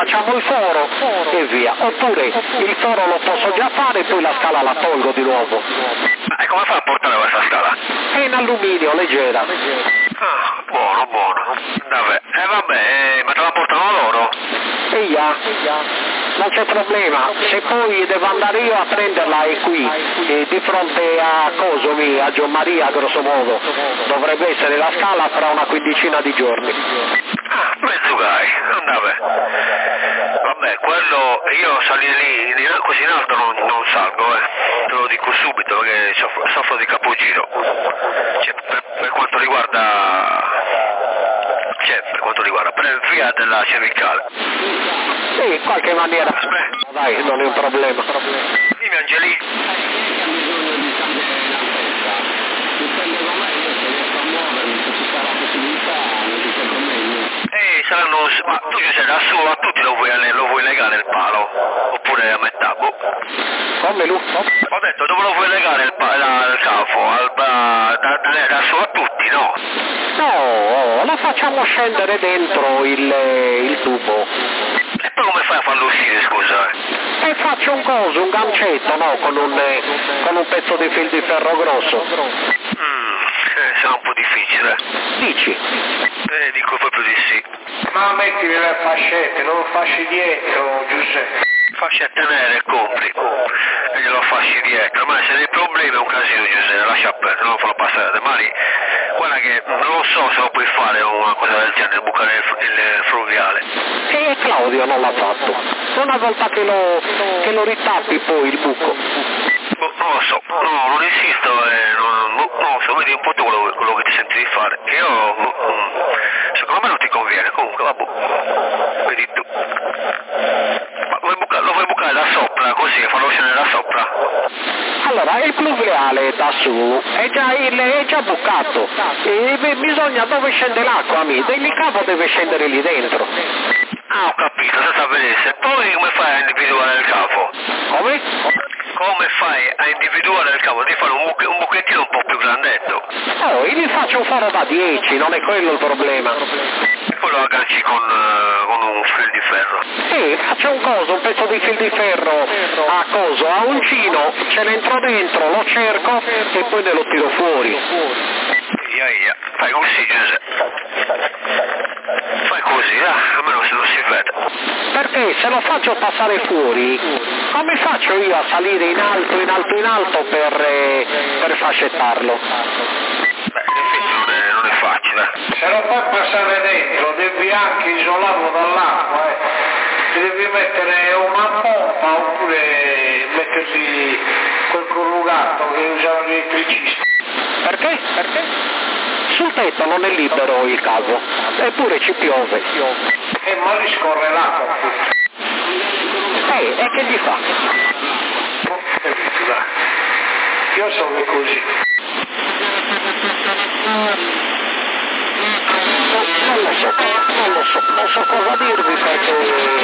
facciamo il foro e via. Oppure il foro lo posso già fare e poi la scala la tolgo di nuovo. E come fa a portare questa scala? È in alluminio, leggera. Ah, buono. Vabbè, ma te la portano loro? E ya, non c'è problema. Se poi devo andare io a prenderla è qui, di fronte a Cosomi, a Giommaria, grosso modo. Dovrebbe essere la scala fra una quindicina di giorni. Ah, mezzo gai, vabbè, quello, io salire lì così in alto non salgo, te lo dico subito perché soffro di capogiro, cioè, per quanto riguarda, per via della cervicale. Sì, in qualche maniera. Aspetta. Dai, non è un problema. Dimmi Angeli. Saranno, ma tu ci sei da solo, a tutti lo vuoi legare il palo? Oppure a metà? Boh. Come Lu? Ho detto dove lo vuoi legare il cafo? Da solo a tutti, no? No, lo facciamo scendere dentro il tubo. E poi come fai a farlo uscire, scusa? E faccio un gancetto, no? Con un pezzo di fil di ferro grosso. Sarà un po' difficile. Dici? Dico proprio di sì. Ma mettimi le fascette, non lo fasci dietro, Giuseppe. Fascette nere, compri. E glielo fasci dietro. Ma se dei problemi è un casino, Giuseppe, lascia perdere, non lo farò passare da mani. Guarda che non lo so se lo puoi fare una cosa del genere, bucare il fluviale. E Claudio non l'ha fatto. Una volta che lo ritappi poi il buco. Non lo so, no, non insisto, non lo so, vedi un po' tu quello che ti senti di fare. Io, secondo me non ti conviene, comunque, vabbè, vedi tu. Ma lo vuoi bucare da sopra, così, farlo scendere da sopra? Allora, il pluviale da su è già bucato, e bisogna dove scende l'acqua, il cavo deve scendere lì dentro. Ah, ho capito, senza vedere. Poi come fai a individuare il cavo? Come? Come fai a individuare il cavo? Devi fare un buchettino un po' più grandetto. Oh, io gli faccio un foro da 10, non è quello il problema. E poi lo agganci con un fil di ferro. Sì, faccio un pezzo di fil di ferro a uncino, ce l'entro dentro, lo cerco e poi ne lo tiro fuori. Ia, fai così, Giuseppe. Fai così, almeno se non si vede. Perché se lo faccio passare fuori, come faccio io a salire in alto per fascettarlo? Beh, in effetti non è facile. Se lo fai passare dentro, devi anche isolarlo dall'acqua, Ti devi mettere una pompa oppure mettersi quel corrugato che usano gli elettricisti. Perché? Sul tetto non è libero il cavo, eppure ci piove. Ma li scorre l'acqua. E che gli fa? Io sono così. Non so cosa dirvi perché...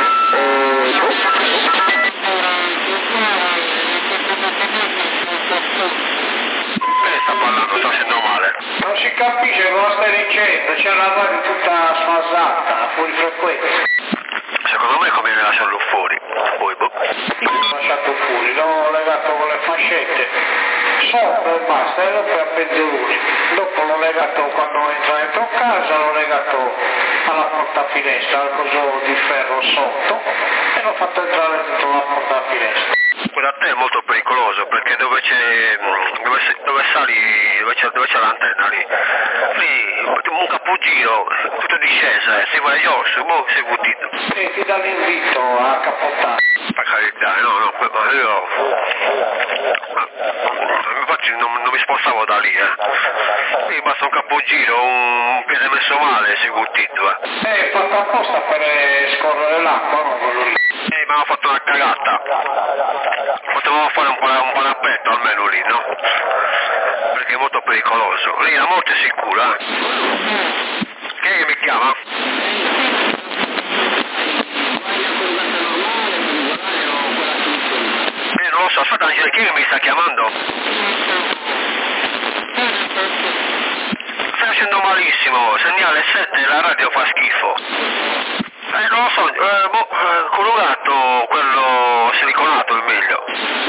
Sta parlando, sta facendo male. Non si capisce cosa stai dicendo, c'è la radio tutta sfasata, fuori frequenza. Secondo me conviene lasciarlo fuori. Poi, boh. L'ho lasciato fuori, l'ho legato con le fascette sopra e basta, e dopo a penzoloni. Dopo l'ho legato quando entra dentro casa, l'ho legato alla porta finestra, al coso di ferro sotto, e l'ho fatto entrare dentro la porta finestra. Da te è molto pericoloso perché dove c'è l'antenna lì un capogiro, tutto discesa, se vai giù, sei buttito. E ti dà l'invito a capottare. Per carità, no, ma io infatti non mi spostavo da lì, Quindi basta un capogiro, un piede messo male, sei buttito, È fatto apposta per scorrere l'acqua, no? Quello lì. Ma ho fatto una cagata. Potevamo fare un parapetto almeno lì, no? Perché è molto pericoloso. Lì la morte è sicura. Chi è che mi chiama? Non lo so, aspetta Angelo, chi è che mi sta chiamando? Stai facendo malissimo, segnale 7, la radio fa schifo. Non lo so, colorato, quello silicolato è meglio.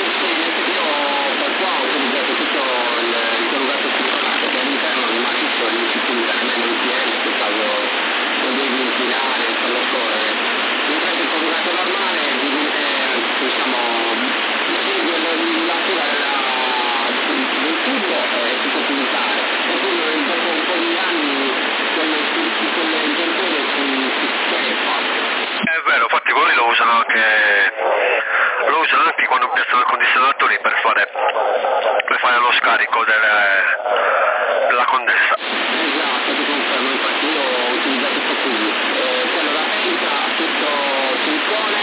È vero, infatti quelli lo usano anche quando piazzano i condizionatori per fare lo scarico della condessa. Esatto, ti confermo, infatti io ho utilizzato questo qui. Quello da pensa, tutto silicone,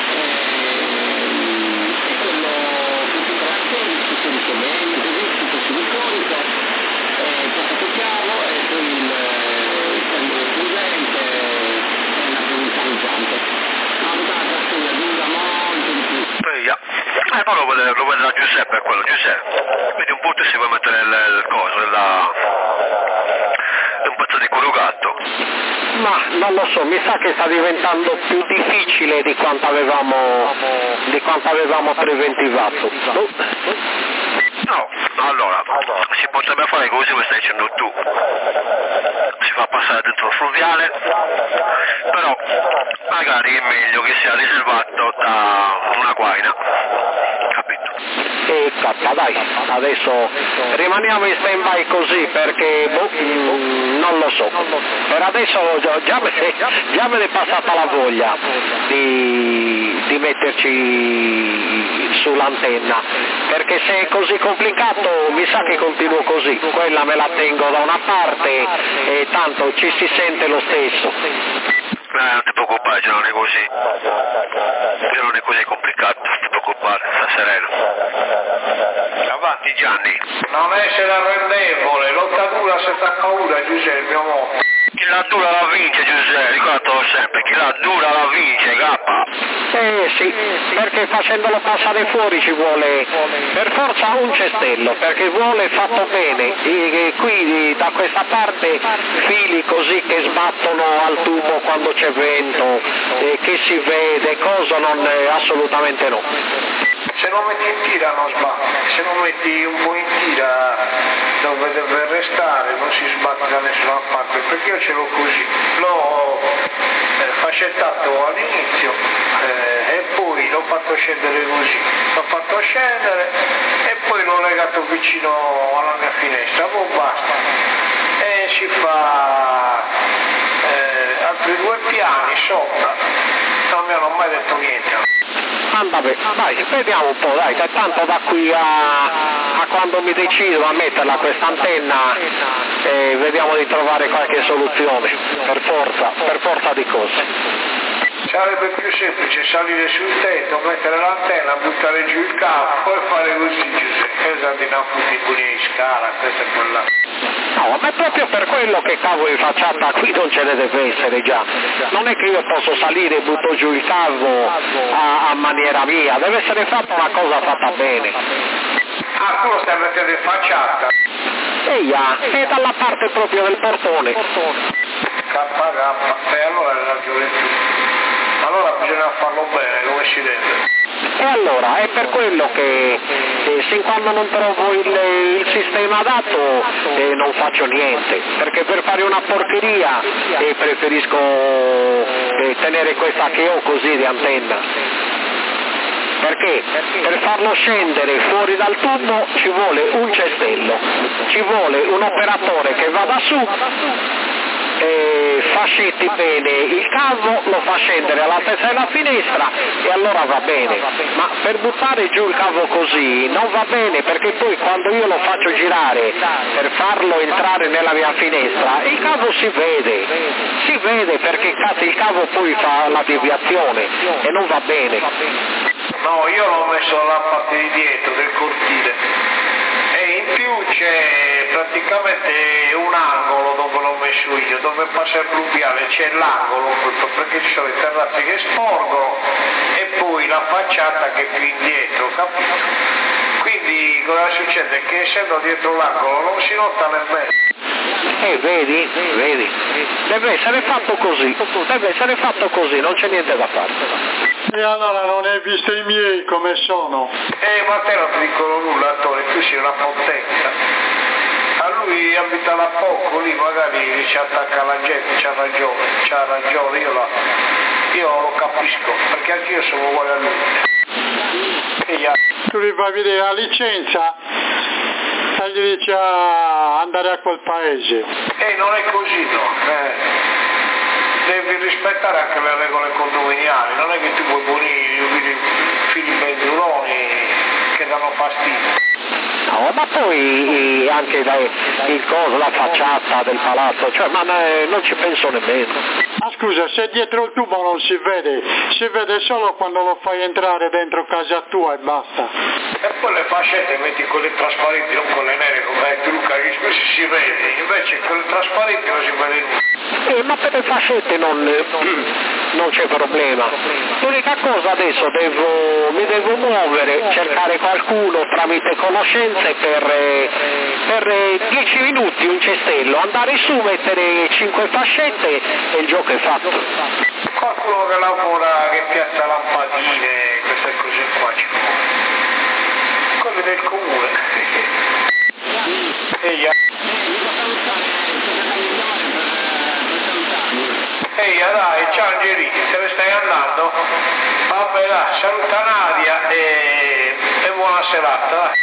e quello tutto caratteristico, si inserisce bene, così, tutto siliconico, questo cavo e poi il pungente e la vulcanizzante. La spugna dura molto di più. Poi lo vedrà Giuseppe, quello Giuseppe. Vedi un punto si vuole mettere il coso, un pezzo di colorato. Ma non lo so, mi sa che sta diventando più difficile di quanto avevamo preventivato. No, allora, si potrebbe fare così come stai dicendo tu. Si fa passare dentro il fluviale, però magari è meglio che sia riservato da una guaina, capito? E cappa, dai, adesso rimaniamo in stand by così perché non lo so. Per adesso già me ne è passata la voglia di metterci sull'antenna, perché se è così complicato mi sa che continuo così, quella me la tengo da una parte e tanto ci si sente lo stesso. Non ti preoccupare, già non è così. Già non è così complicato, non ti preoccupare, sta sereno. Avanti Gianni. Non essere arrendevole, lotta dura se t'ha paura, Giuseppe, mio amore. Chi la dura la vince, Giuseppe, ricordatelo sempre, chi la dura la vince, cappa. Sì, perché facendolo passare fuori ci vuole per forza un cestello, perché vuole fatto bene, e qui da questa parte fili così che sbattono al tubo quando c'è vento, che si vede, cosa non, assolutamente no. Se non metti in tira non sbatti, se non metti un po' in tira dove deve restare non si sbatte da nessuna parte, perché io ce l'ho così, l'ho fascettato all'inizio e poi l'ho fatto scendere così, l'ho fatto scendere e poi l'ho legato vicino alla mia finestra, poi basta, e si fa altri 2 piani sopra, non mi hanno mai detto niente. Vabbè, dai, vediamo un po', dai, tanto da qui a quando mi decido a metterla questa antenna vediamo di trovare qualche soluzione, per forza di cose. Sarebbe più semplice salire sul tetto, mettere l'antenna, buttare giù il cavo e fare così, Giuseppe, esatto, in tipo di scala, questa e quella. No, ma è proprio per quello che cavo in facciata qui non ce ne deve essere già. Non è che io posso salire e butto giù il cavo a maniera mia, deve essere fatta una cosa fatta bene. Ah, tu lo stai mettendo in facciata? È dalla parte proprio del portone. Kappa, allora hai ragione tu. Allora bisogna farlo bene, come si deve. E allora, è per quello che sin quando non trovo il sistema adatto non faccio niente, perché per fare una porcheria preferisco tenere questa che ho così di antenna. Perché per farlo scendere fuori dal tubo ci vuole un cestello, ci vuole un operatore che vada su, fascetti bene il cavo, lo fa scendere all'altezza della finestra e allora va bene, ma per buttare giù il cavo così non va bene, perché poi quando io lo faccio girare per farlo entrare nella mia finestra il cavo si vede perché il cavo poi fa la deviazione e non va bene. No, io l'ho messo dalla parte di dietro del cortile e in più c'è praticamente un angolo dove l'ho messo io, dove passa il fluviale, c'è l'angolo perché ci sono i terrazzi che sporgono e poi la facciata che è più indietro, capito? Quindi cosa succede? Che essendo dietro l'angolo non si nota nemmeno. Vedi? Deve essere fatto così, non c'è niente da fare. E allora non hai visto i miei come sono? Ma te non ti dicono nulla, Antonio, tu sei una potenza. A lui abita da poco, lì magari ci attacca la gente, c'ha ragione, io lo capisco, perché anch'io sono uguale a lui. Tu gli fai vedere la licenza e gli dici andare a quel paese. Non è così, no. Devi rispettare anche le regole condominiali, non è che tu puoi punire figli benduroni che danno fastidio. No, ma poi anche la facciata del palazzo, non ci penso nemmeno. Ma scusa, se dietro il tubo non si vede solo quando lo fai entrare dentro casa tua e basta. E poi le fascette metti quelle trasparenti, non quelle nere come tu Luca, che spesso si vede, invece quelle trasparenti non si vede nulla. Ma per le fascette non c'è problema. L'unica cosa adesso mi devo muovere, cercare qualcuno tramite conoscenze per 10 minuti un cestello, andare su, mettere 5 fascette e il gioco è fatto. Qualcuno che lavora, che piazza lampadine, queste cose qua ci vuole. Quelli del comune. Ehi, dai, ciao Angelini, te ne stai andando? Vabbè, dai, saluta Nadia e buona serata, dai.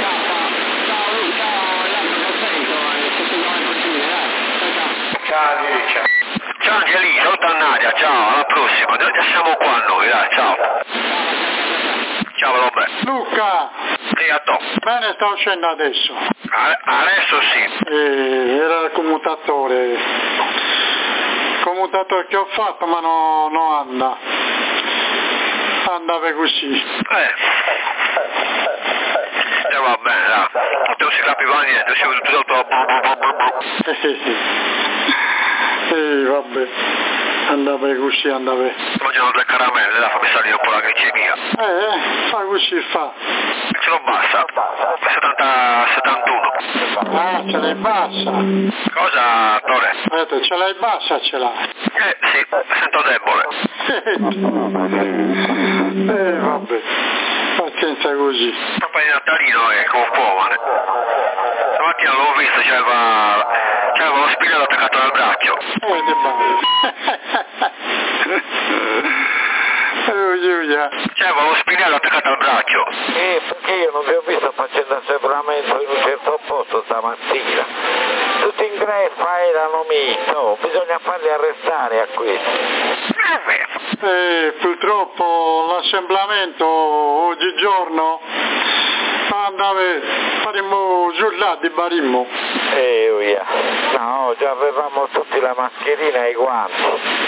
Ciao Angelini, ciao. Ciao Angelini, saluta Nadia, ciao, alla prossima, noi siamo qua noi, dai, ciao. Ciao Robert. Luca! Sì, a to. Bene, sta uscendo adesso. Adesso sì. Era il commutatore che ho fatto, ma no andava così. Va bene, dai. Non si capiva niente, si è venuto tutto. Vabbè, andava così. Mangiano 2 caramelle, la fammi salire un po' la glicemia. Fa così, fa. Ce l'ho bassa, 71. Ah, ce l'hai bassa. Cosa, Tore? Ce l'hai bassa, ce l'hai. Sì, sento debole. Vabbè, pazienza così. Papà di Natalino come giovane. Stamattina l'ho visto, c'aveva lo spinello attaccato al braccio. C'aveva lo spinello attaccato al braccio. Perché io non vi ho visto facendo assembramento in un certo posto stamattina. Tutti in greffa erano mito, bisogna farli arrestare a questi. Purtroppo l'assemblamento oggigiorno faremo giurlà di barimmo. No, già avevamo tutti la mascherina e i guanti.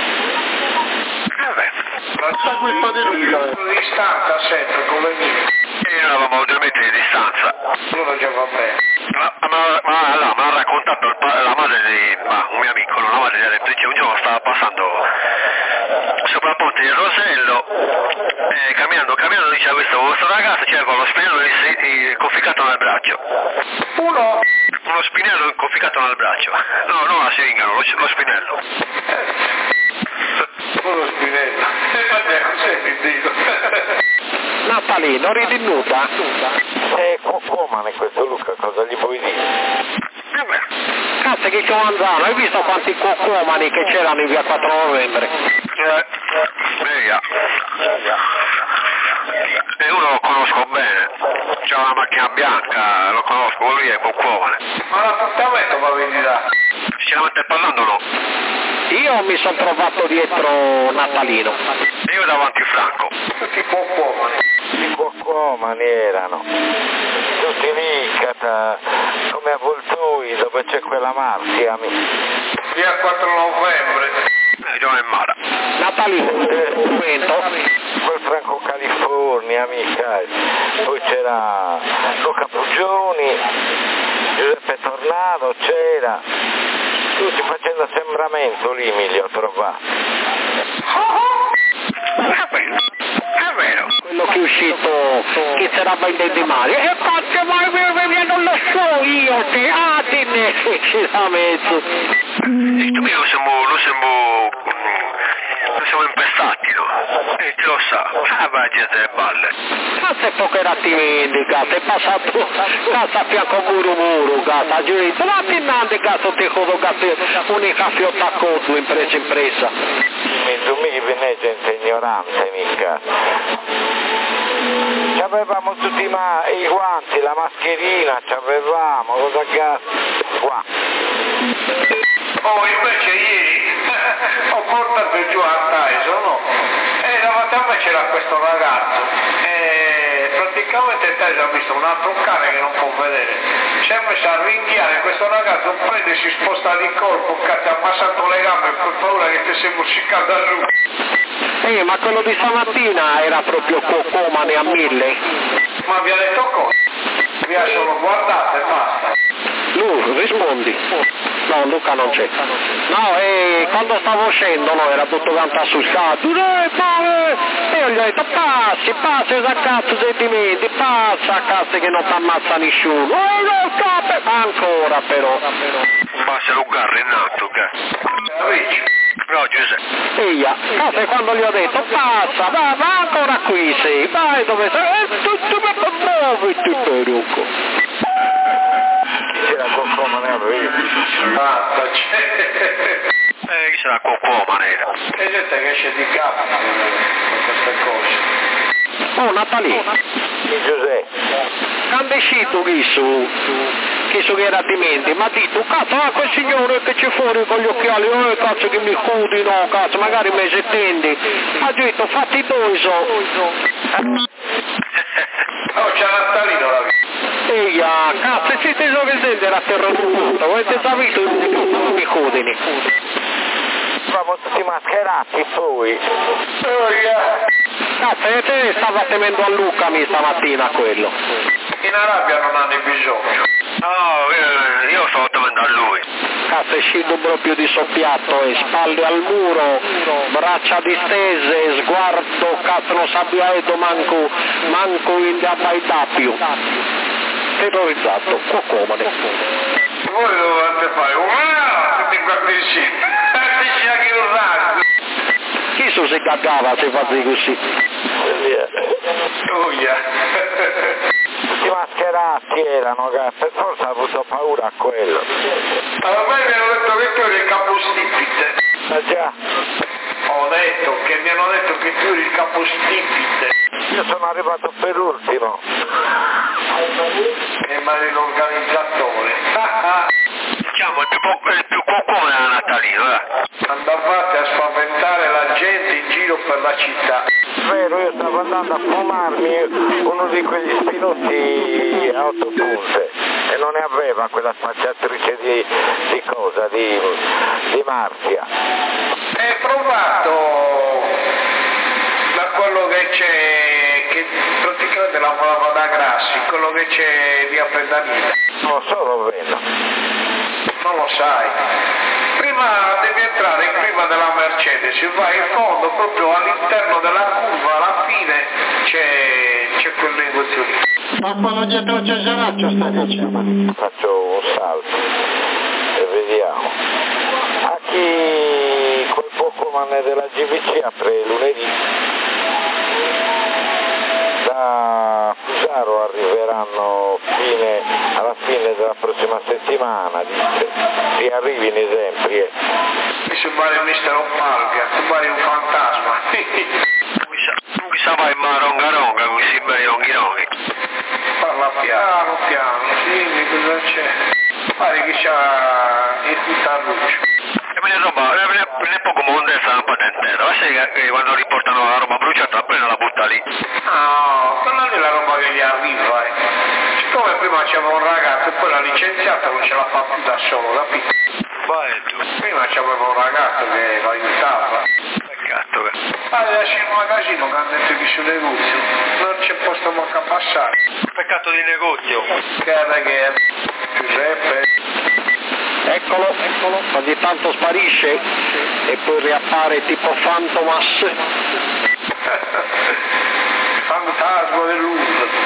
Sta colpa di Luca. Distanza sempre, come dire. E noi avevamo 2 metri di distanza. Allora già va bene. Ma l'ha raccontato la madre di un mio amico, la madre gli ha detto, un giorno stava passando sopra il ponte di Rosello e camminando dice, questo ragazzo c'aveva lo spinello conficcato nel braccio. Uno spinello conficcato nel braccio. No, non la siringa, lo spinello. Uno spinello. Cos'è che dico? Natalino, ridinuta? Come questo Luca, cosa gli vuoi dire? Cazzo che Manzano, hai visto quanti cocomani che c'erano in via 4 novembre? E uno lo conosco bene, c'ha una macchina bianca, lo conosco, lui è cocomane. Ma l'appuntamento va a venire? Sinceramente parlando no. Io mi sono trovato dietro Natalino. E io davanti Franco. Tutti cocomani. I cocomani erano. Tutti lì, come avvoltoi, dove c'è quella Marzia. Via 4 novembre. Giovane Mara. Natalino, quel Franco California, amica. Poi c'era Luca Pugioni, Giuseppe Tornado, c'era. Tutti facendo assembramento lì mi li ho trovati. È vero. quello che è uscito che c'era vendendo i mari e pazzo vai via, non lo so io, te, te ne ci da mezzo. Noi siamo impestati, no? E chi lo sa, vai dietro le balle. Se poche rattimenti, cazzo, è passato, cazzo a fianco muro, cazzo, ha giurito, ma pinnante, cazzo, ti codo, cazzo, unica fiotta a codo, impresa. Tu mi viene gente ignorante, mica. Ci avevamo tutti i guanti, la mascherina, ci avevamo, cosa cazzo? Qua. Oh, invece ieri ho portato giù a Tyson, no? E davanti a me c'era questo ragazzo e praticamente Tyson ha visto un altro cane che non può vedere, si è messo a ringhiare, questo ragazzo prende e si sposta di colpo, cazzo, ha ammazzato le gambe per paura che ti sei musicato a lui. Ma quello di stamattina era proprio cocomane a 1000. Ma vi ha detto cosa? Vi ha solo guardato e basta. Rispondi. No, Luca non c'è. No, quando stavo uscendo, no, era tutto canto assustato. E io gli ho detto, passi, a cazzo sentimenti, passa a cazzo che non ti ammazza nessuno. Non sta ancora però. Ma se lo garri in alto, che? No, Giuseppe. Eia, cazzo, quando gli ho detto, passa, va ancora qui, sì, vai dove sei, tutto muoviti, perucco. Chi c'era cocomane a Rio? Basta, Chi sarà cocomane? E gente che esce di capo con queste cose. Oh, Natalì. Giuseppe. Quando è uscito chi che era dimenti, ma dito, cazzo, quel signore che c'è fuori con gli occhiali, cazzo che mi cudino, cazzo, magari mi sentende. Ha detto, fatti doso. Oh, c'è Natalino la vita. Eia, cazzo, se te so che sente era terrorizzato, avete sapito che mi cudini. Eravamo tutti mascherati poi. Oh, yeah. Cazzo, e te stava temendo a Luca stamattina quello. In Arabia non hanno bisogno. No, io stavo temendo a lui. Cazzo, è uscito proprio di soppiatto e spalle al muro, braccia distese, sguardo, cazzo non sappia manco in da più. Terrorizzato, cocomane. Voi dovete fare tutti quanti insieme. Dici anche un razzo. Chi si gaggava se fazzi così? Oh, yeah. Tutti mascherati erano, cazzo, forse ha avuto paura a quello. A me mi hanno detto che tu eri il capostipite. Già. Ho detto che mi hanno detto che tu eri il capostipite. Io sono arrivato per ultimo. E ma l'organizzatore. Diciamo il più cocomane era Natalino, Andavate a spaventare la gente in giro per la città. Vero, io stavo andando a fumarmi uno di quegli spilotti a 8 punte e non ne aveva quella spacciatrice di cosa, di Marzia. È provato da quello che c'è, che praticamente lavorava da Grassi, quello che c'è via Pedalina. Non lo so, lo vedo. Non lo sai. Prima devi entrare in prima della Mercedes, vai in fondo, proprio all'interno della curva, alla fine c'è quel negozio lì. Ma quello dietro Cesaraccio sta dicendo? Faccio un salto e vediamo. A chi quel Pokémon della GVC apre lunedì. Da Fusaro arriveranno alla fine della prossima settimana, dice. Si arrivi in esempio. Mi sembra il mister Opalga, sembra un fantasma. Lui stava in maronga così bei onghi. Parla piano, sì, cosa c'è? Pare che c'ha il chitarruccio. E me ne roba, ne poco mondo e sarà patentera. Ma sai che quando riportano la roba bruciata appena la butta lì. No, quella è la roba che gli arriva. Siccome prima c'era un ragazzo e poi l'ha licenziata non ce la fa più da solo, capito? Vai tu. Prima c'aveva un ragazzo che lo aiutava. Peccato che. Adesso il magazzino che hanno detto che sul negozio non c'è posto manco a passare. Peccato di negozio. Che è Giuseppe. Eccolo, ogni tanto sparisce e poi riappare tipo Fantomas. Fantasma del Louvre.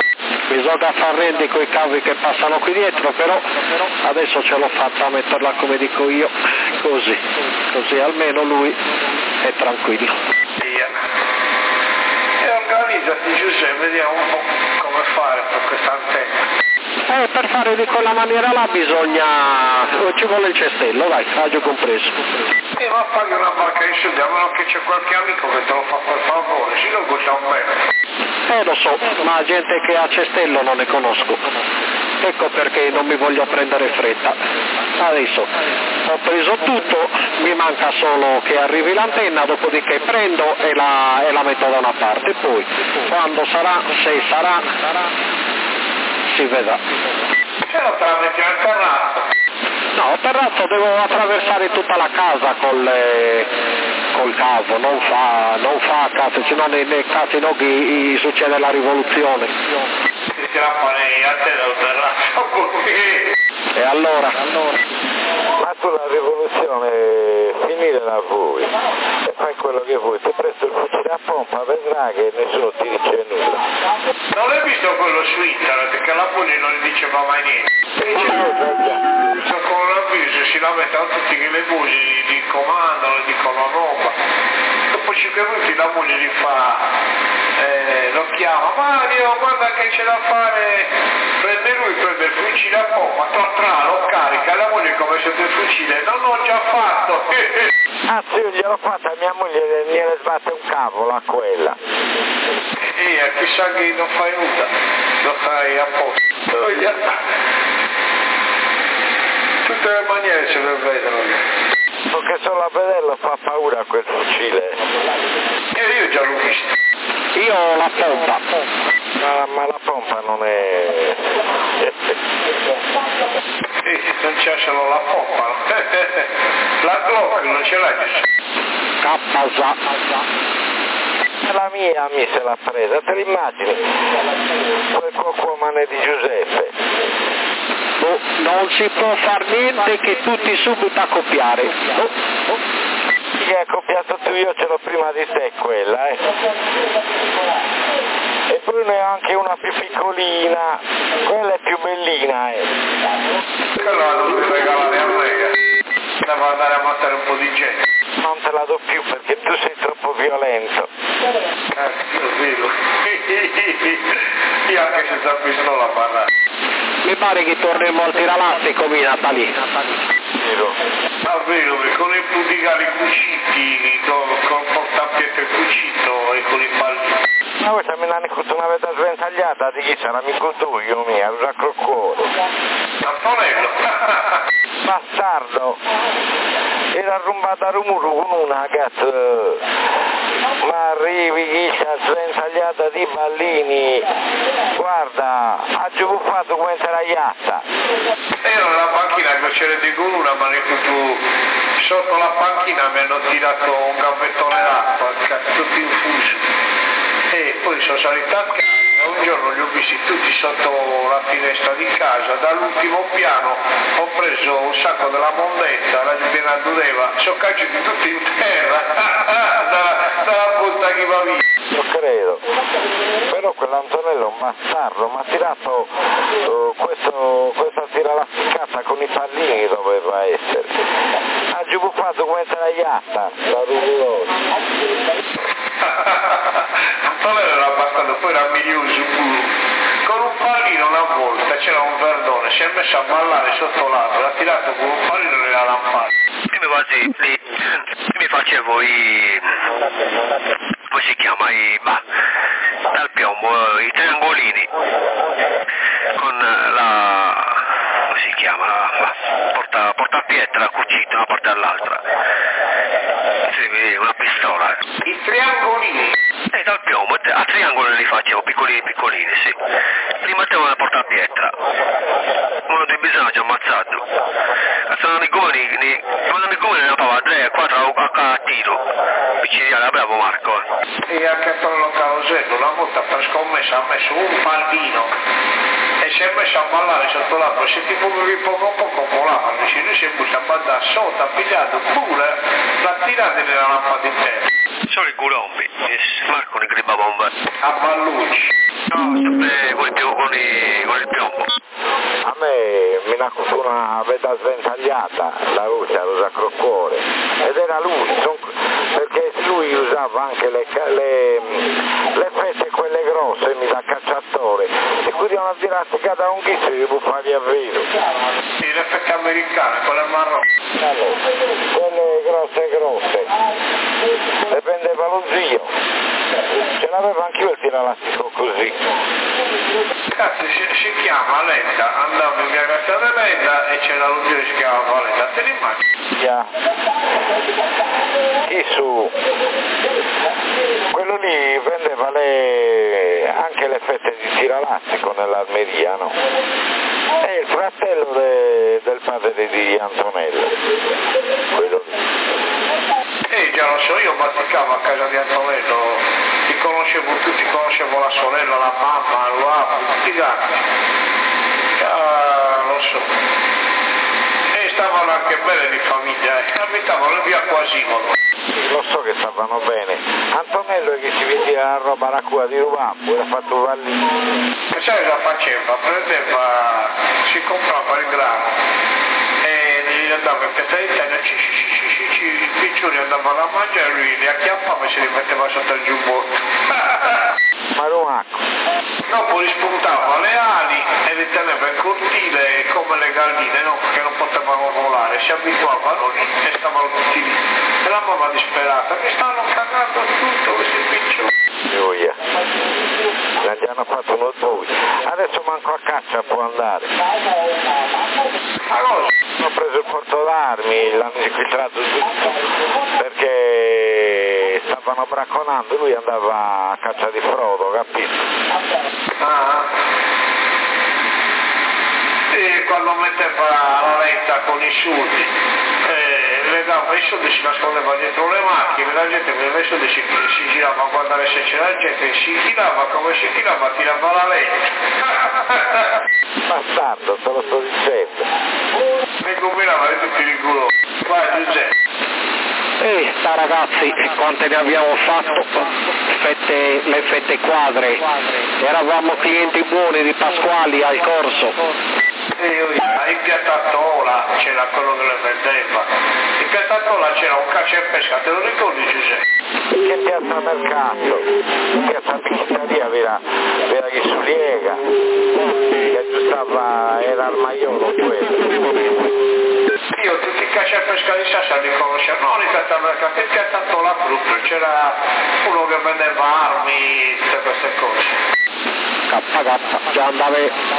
bisogna far rendi coi cavi che passano qui dietro, però adesso ce l'ho fatta a metterla come dico io, così almeno lui è tranquillo. Via. E organizzati Giuseppe, vediamo un po' come fare per questa antenna. Per fare di quella maniera là ci vuole il cestello, dai, agio compreso. Ma paghi una barca di soldi, a meno che c'è qualche amico che te lo fa per favore, se no costa un bene. Lo so, ma gente che ha cestello non ne conosco. Ecco perché non mi voglio prendere fretta. Adesso ho preso tutto, mi manca solo che arrivi l'antenna, dopodiché prendo e la metto da una parte. Poi, quando sarà, se sarà, si vedrà. Se no te la metti nel terrazzo. No, terrazzo devo attraversare tutta la casa col cavo, non fa cazzo, se no nei casi no che succede la rivoluzione. Si tira fuori a te dal terrazzo così. E allora? Ma tu la rivoluzione finirla a voi e fai quello che vuoi, ti presto il fucile a pompa, vedrai che nessuno ti dice nulla. Non l'hai visto quello su internet che la Puglia non gli diceva mai niente? Con l'avviso si lamentano tutti che le mogli gli comandano, gli dicono roba. Dopo 5 minuti la moglie gli fa, lo chiama, Mario guarda che c'è da fare, prende il fucile a pompa, lo carica, la moglie come se il fucile, non l'ho già fatto. Ah sì, gliel'ho fatta, mia moglie gliene sbatte un cavolo a quella. Chissà che non fai nulla, lo fai apposta. Tutte le maniere se ne vedono. Perché solo a vederlo fa paura quel fucile. Io già l'ho visto. Io ho la pompa. Ma la pompa non è... non c'è solo la pompa. La Glock non ce l'hai. Capasa. La mia mi se l'ha presa, te l'immagini? Quel cuocomane di Giuseppe. Non si può far niente che tutti subito a copiare. Chi hai copiato tu, io ce l'ho prima di te quella, E poi ne ho anche una più piccolina, quella è più bellina, Quella la devi regalare a me, devo andare a matare un po' di gente. Non te la do più perché tu sei troppo violento. Io vedo. Io anche senza pistola parlare. Mi pare che torneremo al tiralastico, Natali. Davvero, con i pudigali cuciti, con portapietre cucito e con i pallini. Ma questa me l'hanno fatto una vita sventagliata di chi sarà mica tu, io mia, usa croccore. Antonello. Bastardo. Era arrumbata a rumore con una cazzo. Ma arrivi chi c'ha sventagliata di ballini. Guarda, ha giuffato come la iatta. Ero nella panchina che c'era di con una, ma tu sotto la panchina mi hanno tirato un gambettone d'acqua, tutti infuso. E poi sono salito a casa, un giorno li ho visti tutti sotto la finestra di casa, dall'ultimo piano ho preso un sacco della mondezza, la piena dureva, sono caduti tutti in terra, dalla punta che va via. Lo credo, però quell'Antonello è un bastardo, mi ha tirato questa tiralassicata con i pallini doveva essere. Ha giuffato come la iatta, la rumorosa. Antonello era bastardo, poi era milioso pure. Con un pallino una volta c'era un verdone, si è messo a ballare sotto l'albero, ha tirato con un pallino nella lampada. Io mi facevo come si chiama, dal piombo, i triangolini con come si chiama, portapietra cucito da una parte all'altra. Sì, una pistola. I triangolini? Dal piombo, a triangolo li facevo, piccolini, sì. Li mettevo nella portapietra. Uno dei bisogni ho ammazzato. Sono amiconi, ne appava 3, 4 a tiro. Picciniale, bravo Marco. E anche Antonello Carosello, una volta per scommessa ha messo un pallino e si è messo a ballare sotto l'albero, se ti muovevi poco a poco volavano, lui si è messo a ballare sotto, ha pigliato pure, l'ha tirata nella lampada in terra. Sono i Colombi, Marco ne griba bomba. A Ballucci. No, sto con il piombo. A me mi nasce una veda sventagliata, la Russia, lo sacro cuore, ed era lui, perché lui usava anche le fette quelle grosse, mi da cacciatore, e quindi una dirastica da un ghizzo che può fargli avvero. Sì, le fette americane, quelle marroni. Quelle grosse, le prendeva lo zio, ce l'aveva anche io il tiralastico così. Cazzo, si chiama Letta, andavo in via Cazzata Letta e c'era lo zio che si chiamava Valetta, te l'immagini? Yeah. Chi su? Quello lì vendeva anche le fette di tiralastico nell'armeria, no? È il fratello del padre di Antonello, quello lì. Già lo so, io bazzicavo a casa di Antonello, li conoscevo tutti, conoscevo la sorella, la mamma, l'uomo, tutti i gatti. Lo so. E stavano anche bene di famiglia, abitavano via Quasimodo. Lo so che stavano bene. Antonello è che si vendeva la roba alla cua di Rubambo, era fatto vallì. E sai cosa faceva? Prendeva, si comprava il grano e gli andava in fetta di terra, i piccioni andavano a mangiare e lui li acchiappava e si li metteva sotto il giubbotto. Marumacco. Dopo li spuntava le ali e li teneva in cortile come le galline, no? Che non potevano volare, si abituavano lì e stavano tutti lì. E la mamma disperata, mi stanno cagando tutto questi piccioni. Gioia. Ne hanno fatto uno due. Adesso manco a caccia può andare. Allora, Ho preso il porto d'armi, l'hanno infiltrato tutto, perché stavano bracconando, lui andava a caccia di frodo, capito? E quando metteva la Letta con i soldi, le dava i soldi, si nascondeva dietro le macchine, la gente vedeva i soldi, si girava a guardare se c'era gente, si tirava come si tirava, tirava la Letta. Bastardo, te lo sto dicendo. Ne combinava di tutti i culo. Vai Giuseppe. Sta ragazzi, quante ne abbiamo fatto? Le fette quadre, eravamo clienti buoni di Pasquali al corso. In Piattatola c'era quello che le vendeva. In Piattatola c'era un caccia e pesca, te lo ricordi Giuseppe? Che piazza mercato, piazza Pistaria era che Suliega, che aggiustava, era il maiolo quello. Io tutti i caccia e pesca di Sassari li conoscevo, non in piazza mercato, in Piattatola brutto, c'era uno che vendeva armi, tutte queste cose. Già andava,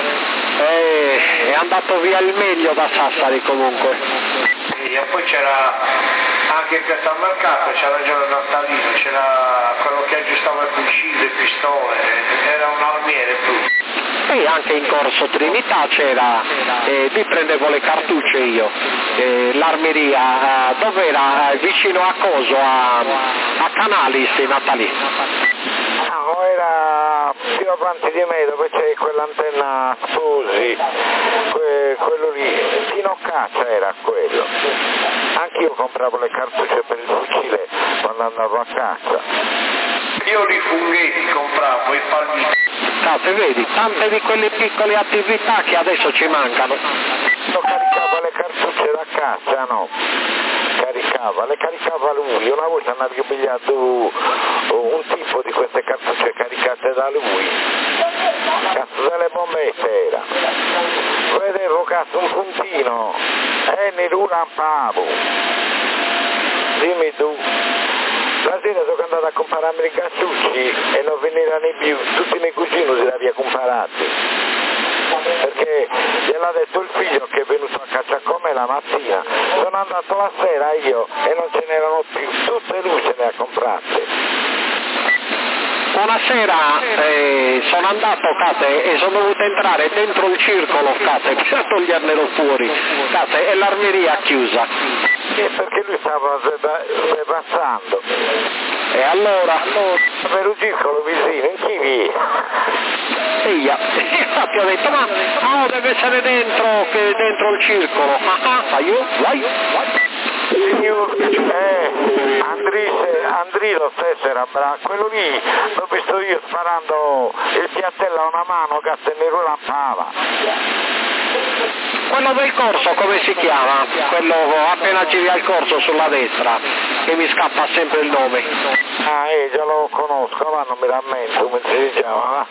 è andato via il meglio da Sassari comunque. E poi c'era anche in piazza mercato, c'era il giorno natalino, c'era quello che aggiustava il fucile, le pistole, era un armiere tutto. E anche in corso Trinità c'era, lì prendevo le cartucce io, l'armeria, dove era? Vicino a Coso, a Canalis in Natalì. No, era più avanti di me dove c'è quell'antenna Sposi, quello lì, fino a caccia era quello. Anch'io compravo le cartucce per il fucile quando andavo a caccia. Io i funghetti compravo, i palmiti. Cazzo, vedi, tante di quelle piccole attività che adesso ci mancano. Io caricava le cartucce da caccia, no? Le caricava lui. Una volta mi avevo pigliato un tipo di queste cartucce caricate da lui. Cazzo, delle bombette era. Vedevo cazzo un puntino e ne rampavo. Dimmi tu. La sera sono andato a comprarmi i cartucci e non venivano più, tutti i miei cugini se li aveva comprati, perché gliel'ha detto il figlio che è venuto a caccia con me la mattina, sono andato la sera io e non ce n'erano più, tutte lui se le ha comprate. Una sera sono andato e sono dovuto entrare dentro il circolo per togliernelo fuori e l'armeria chiusa. Perché lui stava sversando. E allora? Per un circolo vicino, in chi vi è? E io infatti ho detto deve essere dentro il circolo. Vai. Andri lo stesso era bravo, quello lì l'ho visto io sparando il piattello a una mano che se ne lampava. Quello del corso come si chiama? Quello appena giri al corso sulla destra, che mi scappa sempre il nome. Ah, già lo conosco, ma non mi rammento come si chiama.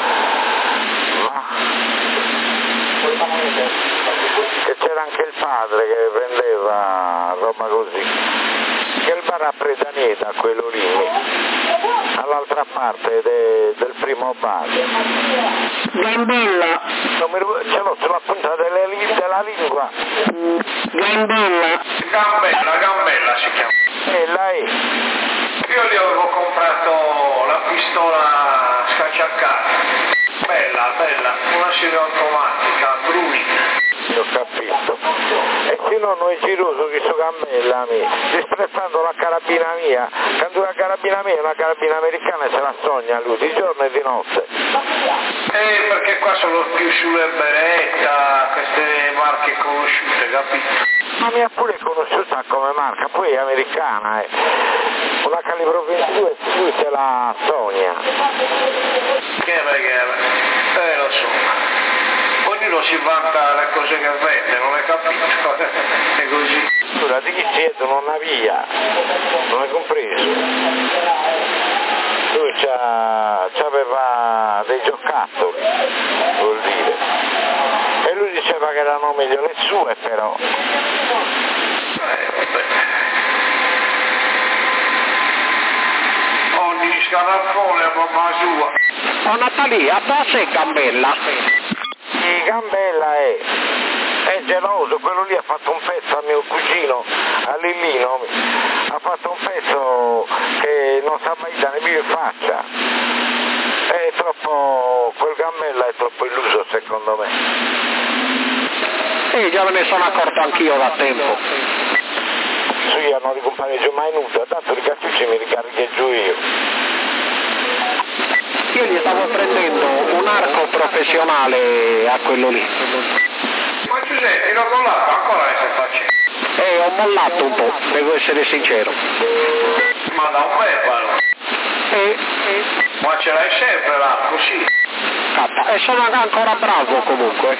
Che c'era anche il padre che vendeva roba così. Che il bar a Predaneta, quello lì, all'altra parte del primo bar. Gambella. Ce l'ho sulla punta della lingua. Gambella. Gambella si chiama. Lei? Io gli avevo comprato la pistola scacciacarte. Bella, una semiautomatica, Bruni. Ho capito. E se no noi giroso che so Gambella, disprezzando la carabina mia, quando una carabina mia è una carabina americana se la sogna lui, di giorno e di notte. Perché qua sono più sulle Beretta, queste marche conosciute, capito? Ma mi ha pure conosciuta come marca, poi è americana, una calibro 22 lui se la sogna. Che lo so. Ognuno si vanta le cose che vende, non hai capito? È così. Ora di chi siedono una via, non hai compreso? Lui c'aveva dei giocattoli, vuol dire. E lui diceva che erano meglio le sue però. Vabbè. Ogni scarafone a mamma sua. Oh Natalia, da sé Gambella? Sì, Gambella è geloso, quello lì ha fatto un pezzo a mio cugino, a Lillino, ha fatto un pezzo che non sa mai dare più in faccia. È troppo, quel Gambella è troppo illuso secondo me. Già me ne sono accorto anch'io da tempo. Su io non ricompareggio mai nulla, tanto i cartucci mi ricaricheggio io. Io gli stavo prendendo un arco professionale a quello lì. Ma Giuseppe, l'ho mollato, ancora ne stai facendo? Ho mollato un po', devo essere sincero. Ma da un bel Ma ce l'hai sempre l'arco, sì. E sono ancora bravo comunque.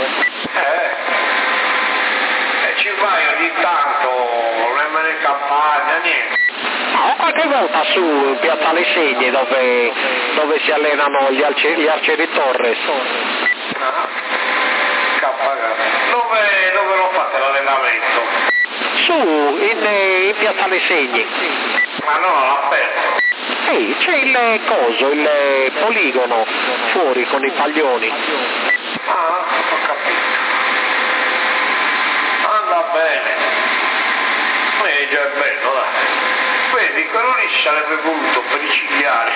Ci vai ogni tanto, nemmeno in campagna, niente. Qualche volta su in Piazzale Segni dove si allenano gli arcieri Torres. Dove lo fate l'allenamento? Su in Piazzale Segni. Ma non all'aperto? C'è il poligono fuori con i paglioni. Ho capito. Anda bene. Già è bello, dai. Vedi, quello lì ci sarebbe voluto per i cinghiali.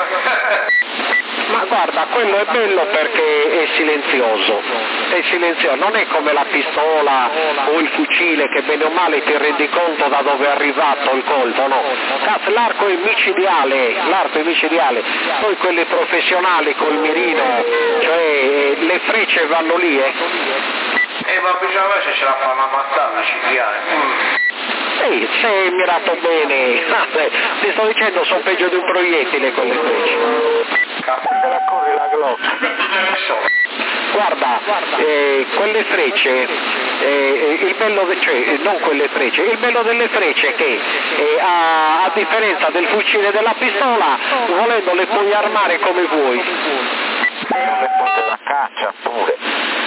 Ma guarda, quello è bello perché è silenzioso, non è come la pistola o il fucile che bene o male ti rendi conto da dove è arrivato il colpo, no? Cazzo, l'arco è micidiale, poi quelli professionali col mirino, cioè le frecce vanno lì, ma bisogna vedere se ce la fanno ammazzare i cinghiali. Se è mirato bene, ti sto dicendo sono peggio di un proiettile quelle frecce. Te la corri la glocca. Guarda, quelle frecce, il bello non quelle frecce, il bello delle frecce è che a differenza del fucile e della pistola, volendo le puoi armare come vuoi. Le punte da caccia pure.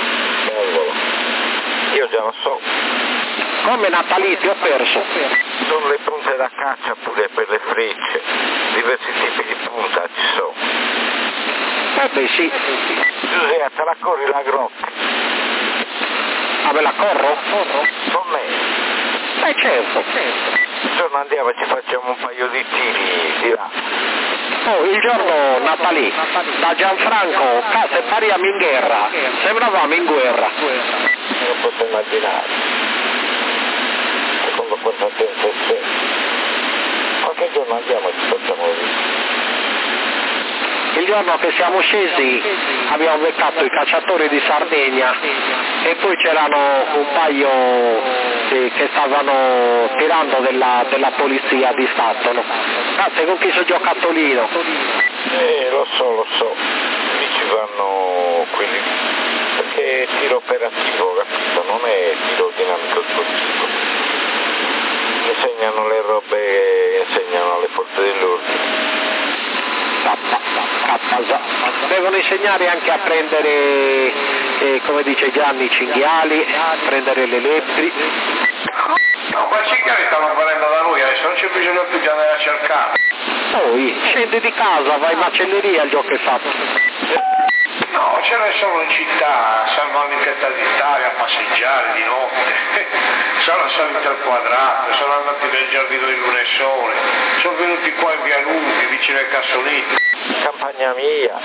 Io già lo so. Come Natalie ti ho perso. Sono le punte da caccia pure per le frecce, diversi tipi di punta ci sono. Beh sì. Giuseppe, te la corri la grotta? Ah, me la corro? Con me? Certo. Il giorno andiamo e ci facciamo un paio di tiri di là. Il giorno Natalie, da Gianfranco, casa e pariamo in guerra, sembravamo in guerra. Non posso immaginare. Secondo quanto tempo c'è. Qualche giorno andiamo e ci facciamo Il giorno che siamo scesi abbiamo beccato i cacciatori di Sardegna e poi c'erano un paio che stavano tirando della polizia di Stato, no? Grazie, con chi c'è giocattolino? Lo so, lì ci vanno quelli, perché è tiro operativo, capito? Non è tiro dinamico sportivo. Insegnano le robe che insegnano alle forze dell'ordine. Devono insegnare anche a prendere, come dice Gianni, i cinghiali, prendere le lepri. No, ma i cinghiali stanno venendo da noi, adesso non c'è bisogno più di andare a cercare. Poi scendi di casa, vai in macelleria il gioco è fatto. No, ce n'è solo in città, vanno in Piazza d'Italia a passeggiare di notte, sono saliti al quadrato, sono andati nel giardino di Luna e Sole, sono venuti qua in via Lunghi, vicino ai Cassolini. Campagna mia.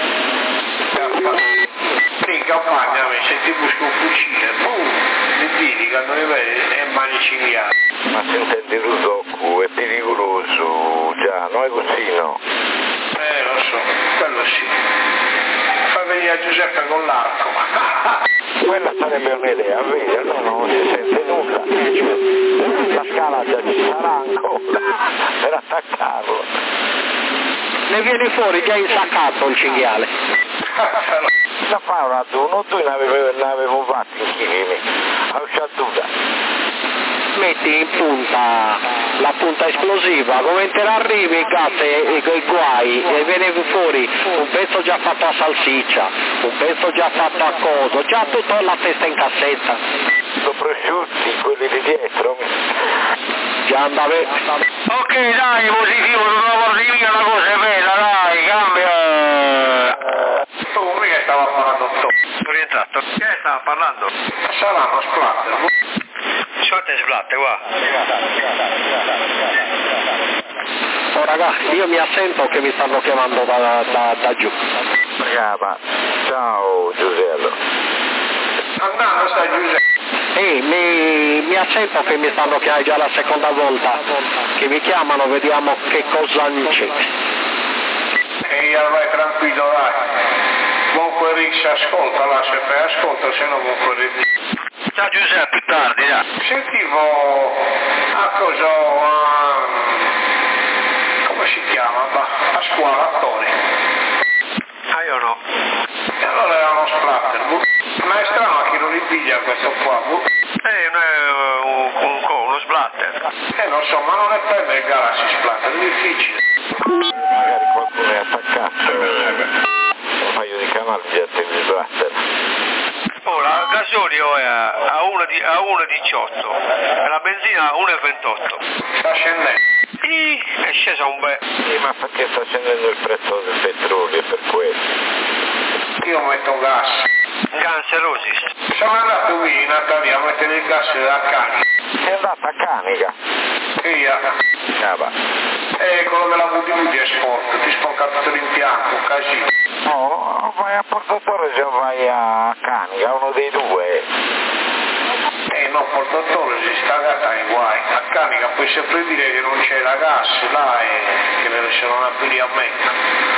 In campagna se ti busco un fucile, boom, li tiri quando li vedi e mani cinghiali. Ma se intendi Rudoku, è pericoloso, già, non è così, no? Lo so, quello sì. Fai venire a Giuseppe con l'arco. Quella sarebbe un'idea, vedi, allora non si sente nulla. La scala già ci sarà ancora per attaccarlo. Ne viene fuori già insaccato il cinghiale. La fa un raduno, tu ne avevo fatti in chili, a usciatura. Metti in punta la punta esplosiva, come te arrivi il gas e i guai e viene fuori un pezzo già fatto a salsiccia, un pezzo già fatto a coso, già tutto la testa in cassetta. Sono prosciutti, quelli di dietro. Già andava. Ok, dai, positivo, non la porti via, la cosa è bella, dai, cambia. Tu mica stava parlando Sono rientrato. Che stava parlando? saranno splatter. Short splatte, qua. Oh ragazzi, io mi assento che mi stanno chiamando da giù. Brava, ciao Giusello. Andando stai Giuseppe. Mi assento che mi stanno chiamando già la seconda volta che mi chiamano, vediamo che cosa c'è. E io vai tranquillo, dai. Comunque Rix ascolta, là se fai ascolta, se no comunque Rix. Ciao Giuseppe, più tardi, dai. Sentivo a cosa, come si chiama? A scuola, attori. Io no. E allora era uno splatter. Ma è strano che non li piglia questo qua. Non è uno splatter. Non so, ma non è per me il Galaxy Splatter, è difficile. Magari qualcuno è attaccato, un paio di canali di attendi splatter. Oh, la gasolio è a 1,18 e la benzina a 1,28. Sta scendendo. È scesa un bel. Sì, ma perché sta scendendo il prezzo del petrolio, per questo. Io metto gas. Guns N' Roses. Sono andato qui in Natalia a mettere il gas da Canica. È andata a Canica. Via. Quello della VDV è sporco, ti sporca tutto l'impianto, un casino. No, vai a Porto Torres o vai a Canica, uno dei due. No, Porto Torres si sta gatta in guai. A Canica puoi sempre dire che non c'è la gas là e che ne sono andati lì a Mecca.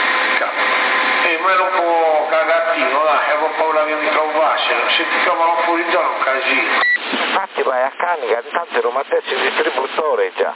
Ma era un po' cagatino, dai, avevo paura che mi trovassero. Se ti trovano fuori zona è un casino. Infatti vai a Canica, intanto Roma Terzi distributore già.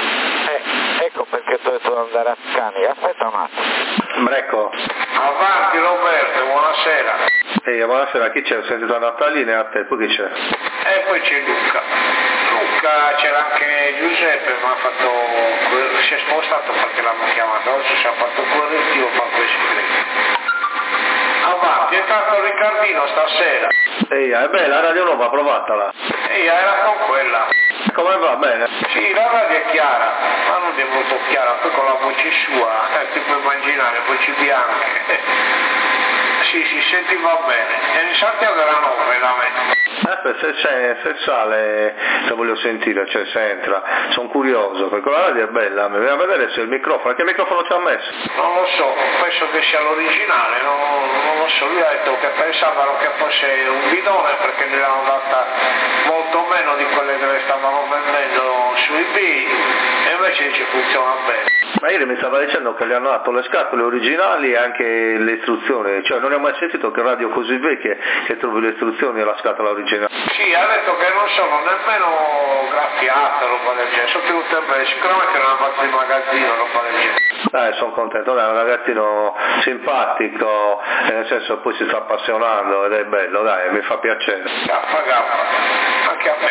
Ecco perché tu hai detto di andare a Canica. Aspetta un attimo. Ecco. Avanti Roberto, buonasera. Buonasera, chi c'è? Ho sentito Natalina e a te, poi chi c'è? E poi c'è Luca. Luca, c'era anche Giuseppe, ma si è spostato perché l'hanno chiamato, oggi si è fatto correttivo per questi tre. Avanti, è stato Riccardino stasera. È bella, la radio nuova, provatela. Era con quella. Come va? Bene? Sì, la radio è chiara, ma non è molto chiara, poi con la voce sua, ti puoi immaginare, voci bianche. Sì, si sentiva bene. E in Santiago era 9 da me. Se sale, se voglio sentire, cioè se entra, sono curioso, perché la radio è bella, mi viene a vedere se il microfono, che microfono ci ha messo? Non lo so, penso che sia l'originale, non lo so, lui ha detto che pensavano che fosse un bidone perché gli hanno data molto meno di quelle che le stavano vendendo su eBay e invece dice funziona bene. Ma ieri mi stava dicendo che gli hanno dato le scatole originali e anche le istruzioni, cioè non ho mai sentito che radio così vecchia che trovi le istruzioni e la scatola originale. Sì, ha detto che non sono nemmeno graffiate, roba del genere, sono tenute bene, sicuramente non hanno fatto il magazzino, roba del genere. Sono contento, è un ragazzino simpatico, nel senso poi si sta appassionando ed è bello, dai, mi fa piacere. Gaffa, anche a me.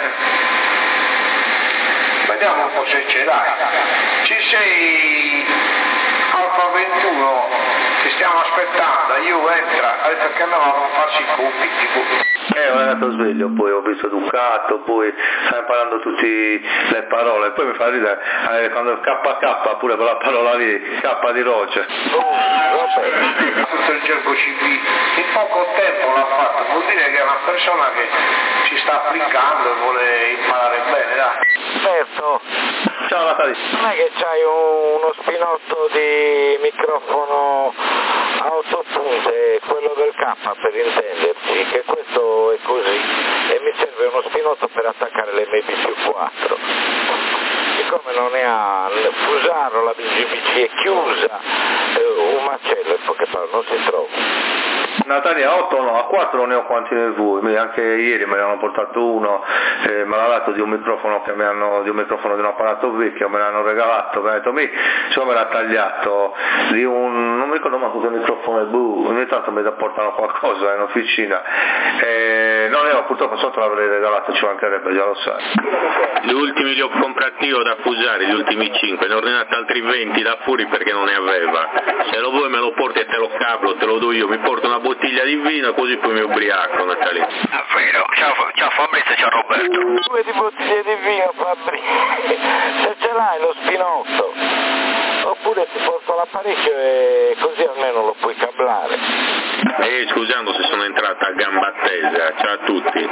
Vediamo un po' se ce l'hai. Ci sei Alfa 21, ti stiamo aspettando, io entra, ha detto che andavamo a farsi i compiti. Ho andato sveglio, poi ho visto Ducato, poi sta imparando tutte le parole, poi mi fa ridere quando il KK, pure quella parola lì, K di Roce. Tutto il gergo civile, in poco tempo l'ha fatto, vuol dire che è una persona che si sta applicando e vuole imparare bene, dai. Certo. Ciao Natalia. Non è che c'hai uno spinotto di microfono a 8 punte, quello del K per intenderci, che questo è così, e mi serve uno spinotto per attaccare l'MB+4. Siccome non ne ha, Fusaro, la BGBC è chiusa, un macello, in poche parole, non si trova. Natalia, a 8 no, a 4 ne ho quanti ne vuoi, anche ieri me ne hanno portato uno, me l'ha dato di un microfono di un apparato vecchio, me l'hanno regalato, mi ha detto insomma me l'ha tagliato di non mi ricordo manco che microfono è ogni tanto mi portano qualcosa in officina, non ne ho, purtroppo sotto l'avrei regalato, ci mancherebbe, già lo sai. Gli ultimi li ho comprati io da Fusare, gli ultimi 5, ne ho ordinati altri 20 da Furi perché non ne aveva. Se lo vuoi me lo porti e te lo cablo, te lo do io, mi porto una bottiglia di vino così poi mi ubriaco, Natalia. Davvero, ciao Fabrizio, ciao Roberto. 2 di bottiglie di vino, Fabrizio, se ce l'hai lo spinotto, oppure ti porto l'apparecchio e così almeno lo puoi cablare. Scusando se sono entrata a gamba tesa, ciao a tutti,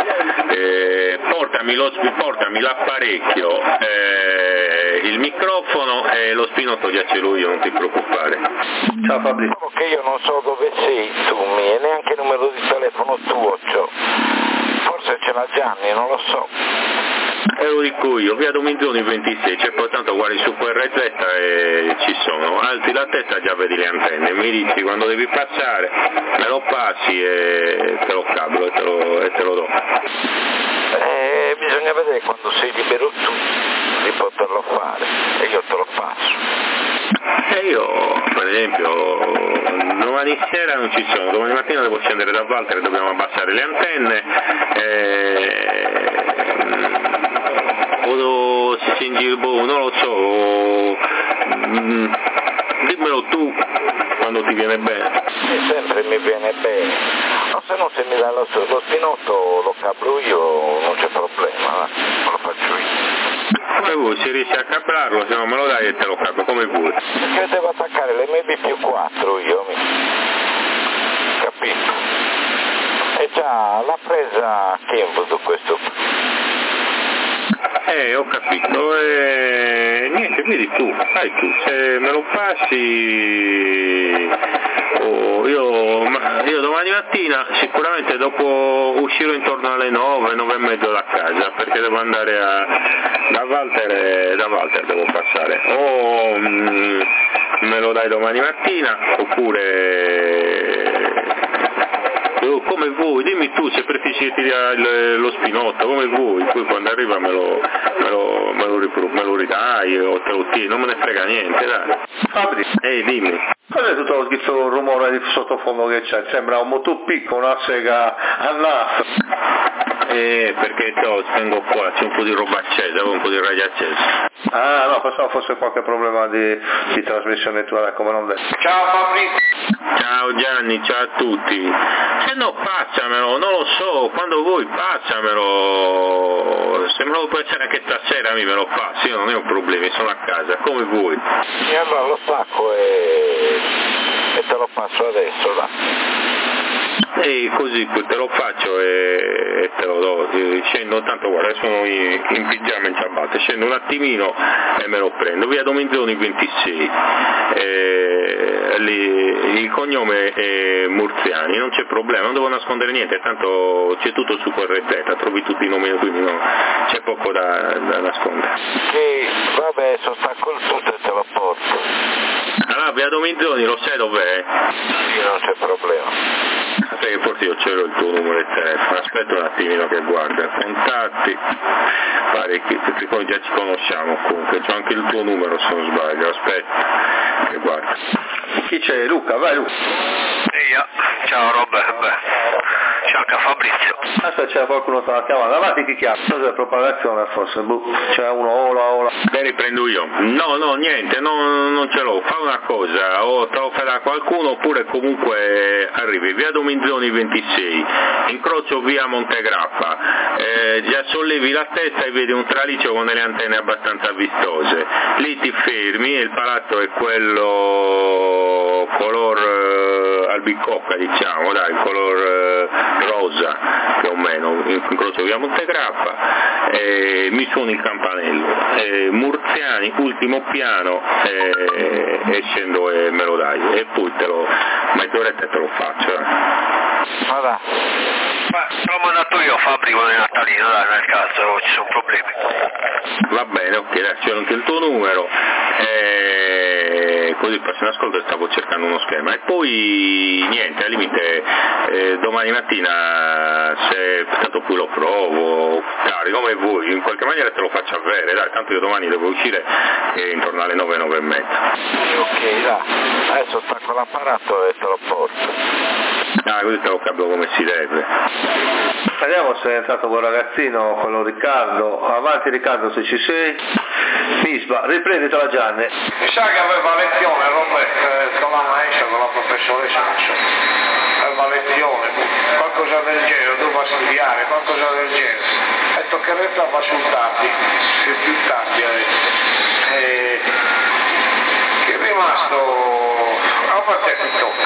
portami l'apparecchio, il microfono e lo spinotto già ce l'ho io, non ti preoccupare. Ciao Fabrizio. Diciamo che io non so dove sei tu, e neanche il numero di telefono tuo c'ho. Forse ce l'ha Gianni, non lo so. E lo dico io, via Dominioni 26, c'è portanto guardi su QRZ e ci sono, alzi la testa già vedi le antenne, mi dici quando devi passare, me lo passi e te lo cablo e te lo do. Bisogna vedere quando sei libero tu di poterlo fare e io te lo passo. E io, per esempio, domani sera non ci sono, domani mattina devo scendere da Walter e dobbiamo abbassare le antenne, o se c'è in giro, non lo so, dimmelo tu quando ti viene bene. Sempre mi viene bene, o se no se mi dai lo spinotto lo cablo io, non c'è problema, me lo faccio io. Come vuoi, se riesci a cablarlo, se no me lo dai e te lo cablo, come vuoi. Perché devo attaccare l'MB+4 io, capito? E già l'ha presa Kenwood questo. Ho capito, niente, vedi tu, fai tu, se me lo passi, io domani mattina sicuramente dopo uscirò intorno alle 9 e mezzo da casa, perché devo andare da Walter devo passare, o me lo dai domani mattina, oppure come vuoi, dimmi tu se preferisci tirare lo spinotto, come vuoi, poi quando arriva me lo ridai o te lo tiri, non me ne frega niente, dai. Fabri, Dimmi. cos'è tutto questo rumore di sottofondo che c'è? Sembra un motopicco, una sega a nastro. Perché tengo qua, c'è un po' di roba accesa, avevo un po' di radio accesa. Ah no, pensavo fosse qualche problema di trasmissione tua, come non detto. Ciao Fabrizio. Ciao Gianni, ciao a tutti. Se no passamelo, non lo so, quando vuoi passamelo, se me lo puoi passare anche stasera me lo passi, io non ho problemi, sono a casa, come vuoi. E allora lo stacco e te lo passo adesso, là. E così te lo faccio e te lo do, scendo, tanto guarda, sono in pigiama in ciabatte, scendo un attimino e me lo prendo, via Dominioni 26, il cognome è Murziani, non c'è problema, non devo nascondere niente, tanto c'è tutto su QRZ, trovi tutti i nomi, quindi no, c'è poco da nascondere. Sì, vabbè, adesso stacco il tutto e te lo porto. Allora, via Dominioni, lo sai dov'è? Sì, non c'è problema. Forse io c'ero il tuo numero di telefono, aspetta un attimino che guarda, contatti, pare che poi già ci conosciamo comunque, c'ho anche il tuo numero se non sbaglio, aspetta, che guarda. Chi c'è? Luca, vai Luca. Io, ciao Robert, c'è anche Fabrizio. Aspetta, c'era qualcuno che stava chiamando, avanti chi chiama? Cos'è propagazione forse? C'è uno, ola. Beh, riprendo io. No, niente, non ce l'ho, fa una cosa, o te lo farà qualcuno oppure comunque arrivi via Dominzoni 26, incrocio via Montegrappa, già sollevi la testa e vedi un traliccio con delle antenne abbastanza vistose, lì ti fermi e il palazzo è quello color albicocca, diciamo, dai, color rosa più o meno, incrocio via Montegrappa, mi suoni il campanello, Murziani, ultimo piano, e scendo e me lo dai, e poi mezz'oretta e te lo faccio. Vabbè. L'ho mandato io a Fabri con il Natalino, dai, nel caso ci sono problemi. Va bene, ok, dai, c'è anche il tuo numero, così faccio un ascolto e stavo cercando uno schema. E poi niente, al limite domani mattina se tanto poi lo provo, cari, come vuoi, in qualche maniera te lo faccio avere, dai, tanto io domani devo uscire intorno alle 9, 9 e mezza. Ok, dai, adesso stacco l'apparato e te lo porto. Così te lo capo come si deve. Vediamo se è entrato quel ragazzino, quello Riccardo. Avanti Riccardo se ci sei. Misba, riprenditela Gianni. Mi sa che aveva lezione Robert con la maestra, con la professoressa, non so. Aveva lezione, qualcosa del genere, doveva studiare, qualcosa del genere. Ha detto che restava sul tardi, più tardi ha detto. Che è rimasto a parte che tocca.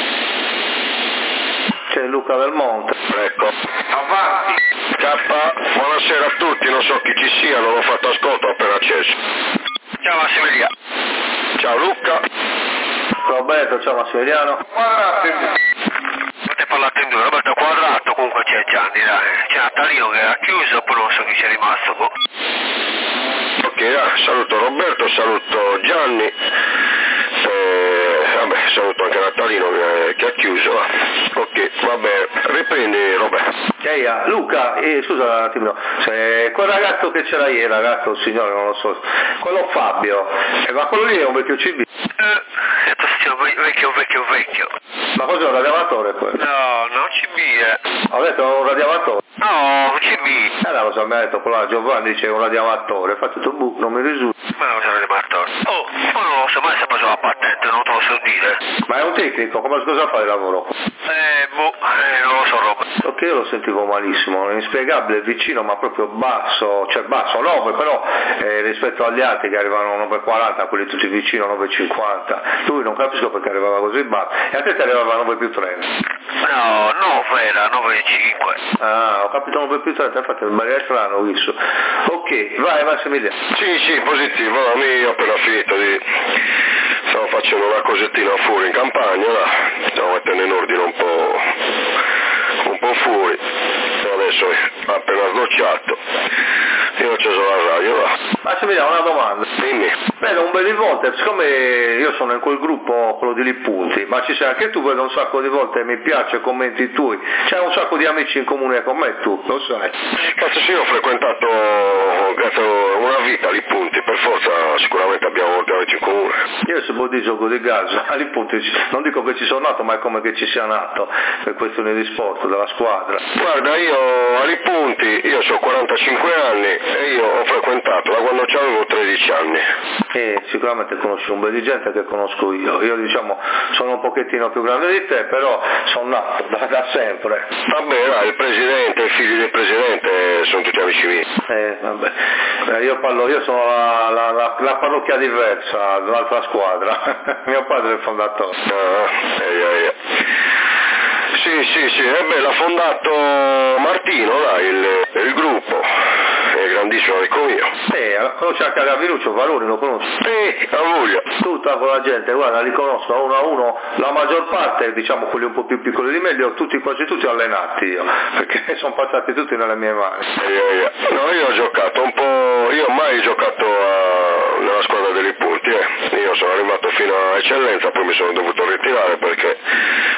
C'è Luca Belmonte. Ecco. Avanti. Buonasera a tutti, non so chi ci sia, non ho fatto ascolto, ho appena acceso. Ciao Massimiliano. Ciao Luca. Roberto, ciao Massimiliano. Avete parlato in due, Roberto Quadrato, comunque c'è Gianni, dai. C'è Natalino che era chiuso, poi non so chi c'è rimasto. Ok, saluto Roberto, saluto Gianni. Saluto anche Natalino che ha chiuso. Ok, vabbè, riprendi Roberto. Luca, scusa un attimo, quel ragazzo che c'era ieri, ragazzo, signore, non lo so, quello Fabio, ma quello lì è un vecchio CB. Vecchio. Ma cos'è un radiamatore quello? No, non CB, Ho detto un radiamatore. No, CB. Lo so, mi ha detto quello Giovanni dice un radiamatore, infatti tu non mi risulta. Ma non so radiamatore. Ma non lo so, mai si è preso la patente, non te lo so dire. Ma è un tecnico, come cosa fa il lavoro? Non lo so Roberto. Ok, io lo sentivo malissimo, inspiegabile, vicino ma proprio basso, cioè basso 9 però rispetto agli altri che arrivano 9,40, quelli tutti vicino 9,50, lui non capisco perché arrivava così basso, e a te ti arrivava 9,30. No, 9 era 9,5. Ah, ho capito 9,30, infatti il barriere strano ho visto. Ok, vai Massimiliano. Sì, positivo, io ho appena finito stavo facendo una cosettina fuori in campagna, stavo mettendo in ordine un po' fuori, adesso appena snocciato, io ho acceso la radio, Massimiliano, una domanda. Dimmi. Vedo un bel di volte, siccome io sono in quel gruppo, quello di Lippunti, ma ci sei anche tu, vedo un sacco di volte, mi piace, commenti tui, c'è un sacco di amici in comune con me, tu, lo sai. Cazzo sì, ho frequentato una vita a Lippunti, per forza sicuramente abbiamo molti amici in comune. Io se vuol dire gioco di gas, a Lippunti non dico che ci sono nato, ma è come che ci sia nato, per questione di sport, della squadra. Guarda, io a Lippunti, io ho 45 anni e io ho frequentato da quando avevo 13 anni. Sicuramente conosci un bel di gente che conosco io diciamo sono un pochettino più grande di te, però sono nato da sempre. Vabbè, il presidente, i figli del presidente sono tutti amici miei. Vabbè. Io sono la parrocchia diversa dell'altra squadra, mio padre è il fondatore. Sì, l'ha fondato Martino, il gruppo, è grandissimo amico mio. Conosce anche Gaviruccio Valori, lo conosci? Sì, a voglia. Tutta quella gente, guarda, li conosco uno a uno, la maggior parte, diciamo quelli un po' più piccoli di me, li ho quasi tutti allenati io, perché sono passati tutti nelle mie mani. No, io ho giocato un po', io ho mai giocato nella squadra dei Punti, io sono arrivato fino a eccellenza, poi mi sono dovuto ritirare perché